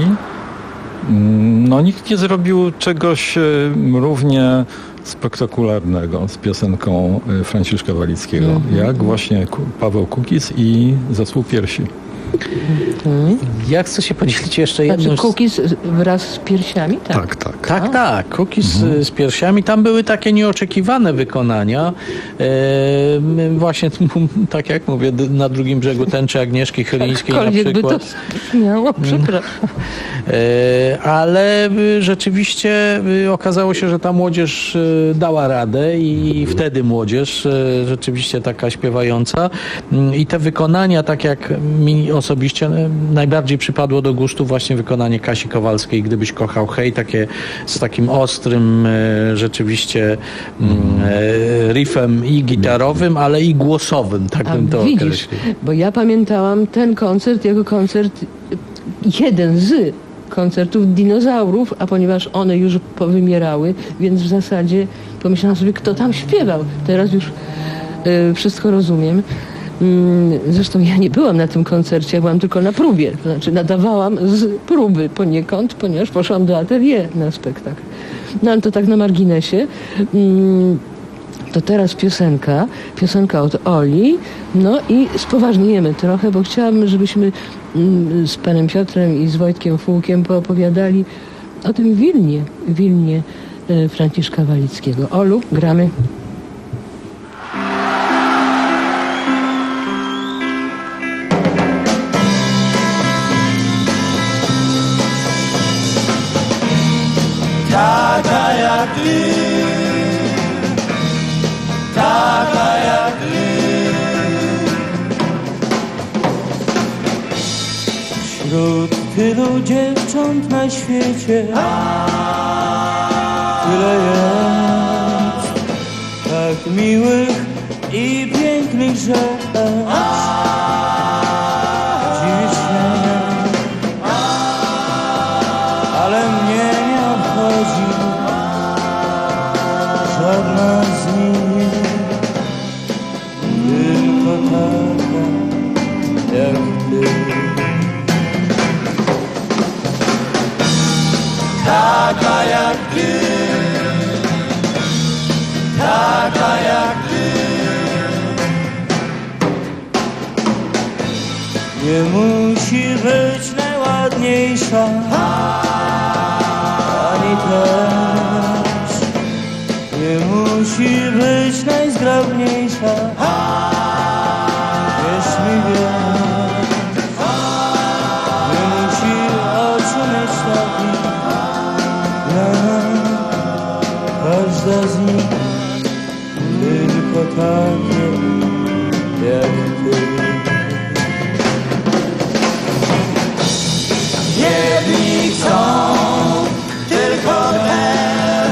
No nikt nie zrobił czegoś równie spektakularnego z piosenką Franciszka Walickiego, mm-hmm. jak właśnie Paweł Kukiz i Zespół Piersi. Mm. Ja chcę się podzielić jeszcze jednym... Znaczy Kukiz wraz z piersiami? Tak, tak. Tak, tak. tak Kukiz mhm. z piersiami. Tam były takie nieoczekiwane wykonania. E, właśnie tak jak mówię, na drugim brzegu Tęczy Agnieszki Chylińskiej na przykład. By to miało, przepraszam. E, ale rzeczywiście okazało się, że ta młodzież dała radę i wtedy młodzież rzeczywiście taka śpiewająca. I te wykonania, tak jak mi osobiście najbardziej przypadło do gustu właśnie wykonanie Kasi Kowalskiej, Gdybyś kochał hej, takie z takim ostrym e, rzeczywiście e, riffem i gitarowym, ale i głosowym, tak A bym to widzisz, określił. Bo ja pamiętałam ten koncert jako koncert, jeden z koncertów dinozaurów, a ponieważ one już powymierały, więc w zasadzie pomyślałam sobie, kto tam śpiewał. Teraz już y, wszystko rozumiem. Zresztą ja nie byłam na tym koncercie, ja byłam tylko na próbie. To znaczy nadawałam z próby poniekąd, ponieważ poszłam do atelier na spektakl. No ale to tak na marginesie. To teraz piosenka, piosenka od Oli, no i spoważniejemy trochę, bo chciałam, żebyśmy z panem Piotrem i z Wojtkiem Fułkiem poopowiadali o tym Wilnie, Wilnie Franciszka Walickiego. Olu, gramy. Taka jak ty, taka jak ty. Wśród tylu dziewcząt na świecie tyle jest tak miłych i pięknych, że dziwisz się, ale mnie nie obchodzi żadna z nich, tylko taka jak ty. Taka jak ty, taka jak ty. Nie musi być najładniejsza, ani też nie musi być najzgrabniejsza. Wierz mi, wiesz, nie musi oczu mieć takich. Każda z nich tylko takie jak ty. Jedni chcą tylko te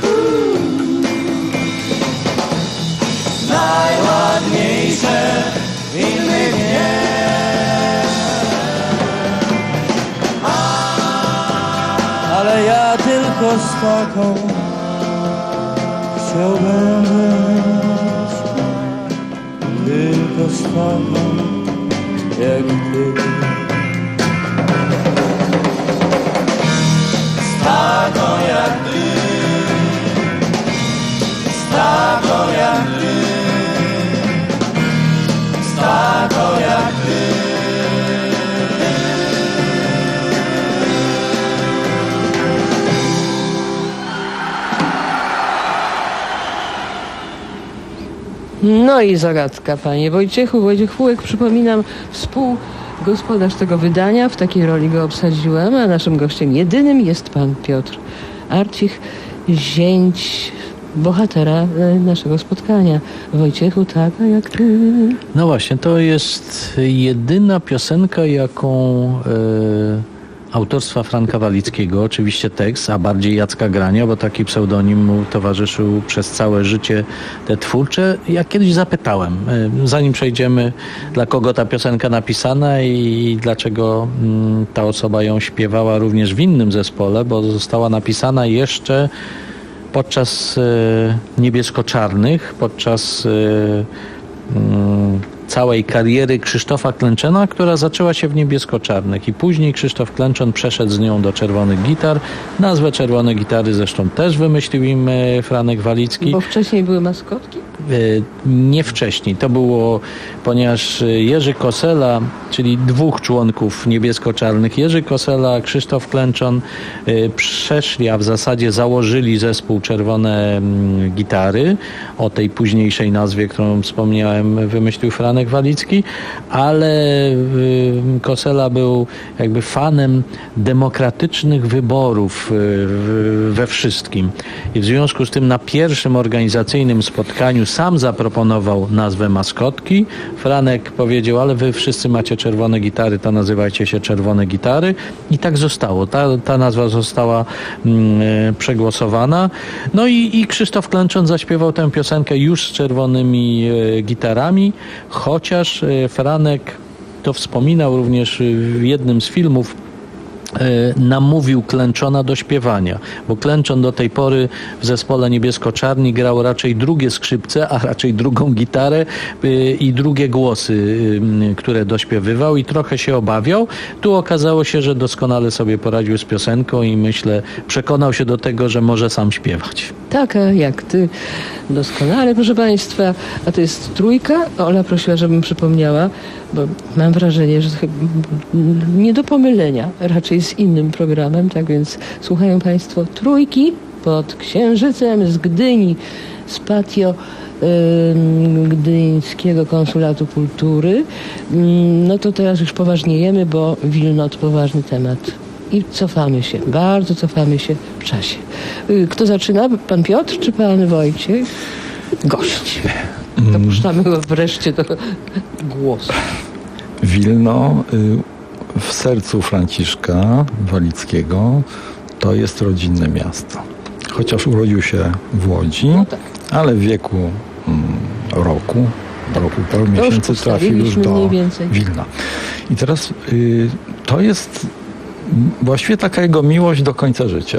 najładniejsze, innych nie. Ale ja tylko z taką chciałbym być, tylko z taką jak ty. Z taką jak ty, z taką jak ty, z taką jak ty. No i zagadka, panie Wojciechu. Wojciech Fułek, przypominam, współgospodarz tego wydania. W takiej roli go obsadziłem, a naszym gościem jedynym jest pan Piotr Arcich, zięć bohatera naszego spotkania. Wojciechu, taka jak ty. No właśnie, to jest jedyna piosenka, jaką e, autorstwa Franka Walickiego, oczywiście tekst, a bardziej Jacka Grania, bo taki pseudonim mu towarzyszył przez całe życie te twórcze. Ja kiedyś zapytałem, e, zanim przejdziemy, dla kogo ta piosenka napisana i dlaczego m, ta osoba ją śpiewała również w innym zespole, bo została napisana jeszcze podczas e, Niebiesko-Czarnych, podczas e, m, całej kariery Krzysztofa Klęczona, która zaczęła się w Niebiesko-Czarnych i później Krzysztof Klęczon przeszedł z nią do Czerwonych Gitar. Nazwę Czerwone Gitary zresztą też wymyślił im Franek Walicki. Bo wcześniej były maskotki? Nie wcześniej. To było, ponieważ Jerzy Kosela, czyli dwóch członków Niebiesko-Czarnych, Jerzy Kosela, Krzysztof Klęczon, przeszli, a w zasadzie założyli zespół Czerwone Gitary. O tej późniejszej nazwie, którą wspomniałem, wymyślił Franek Walicki, ale Kosela był jakby fanem demokratycznych wyborów we wszystkim. I w związku z tym na pierwszym organizacyjnym spotkaniu sam zaproponował nazwę maskotki. Franek powiedział, ale wy wszyscy macie czerwone gitary, to nazywajcie się Czerwone Gitary. I tak zostało. Ta, ta nazwa została mm, przegłosowana. No i, i Krzysztof Klęczon zaśpiewał tę piosenkę już z czerwonymi e, gitarami, chociaż e, Franek to wspominał również w jednym z filmów, namówił Klęczona do śpiewania, bo Klęczon do tej pory w zespole Niebiesko-Czarni grał raczej drugie skrzypce, a raczej drugą gitarę i drugie głosy, które dośpiewywał i trochę się obawiał. Tu okazało się, że doskonale sobie poradził z piosenką i myślę, przekonał się do tego, że może sam śpiewać. Tak, jak ty doskonale, proszę Państwa, a to jest trójka. Ola prosiła, żebym przypomniała, bo mam wrażenie, że to nie do pomylenia, raczej z innym programem, tak więc słuchają Państwo trójki pod Księżycem z Gdyni, z patio yy, Gdyńskiego Konsulatu Kultury. Yy, no to teraz już poważniejemy, bo Wilno to poważny temat. I cofamy się, bardzo cofamy się w czasie. Yy, kto zaczyna? Pan Piotr czy pan Wojciech? Gość. Dopuszczamy go wreszcie do głosu. Wilno y, w sercu Franciszka Walickiego to jest rodzinne miasto. Chociaż urodził się w Łodzi, no tak. ale w wieku mm, roku, tak. roku paru miesięcy trafił już do Wilna. I teraz y, to jest właściwie taka jego miłość do końca życia.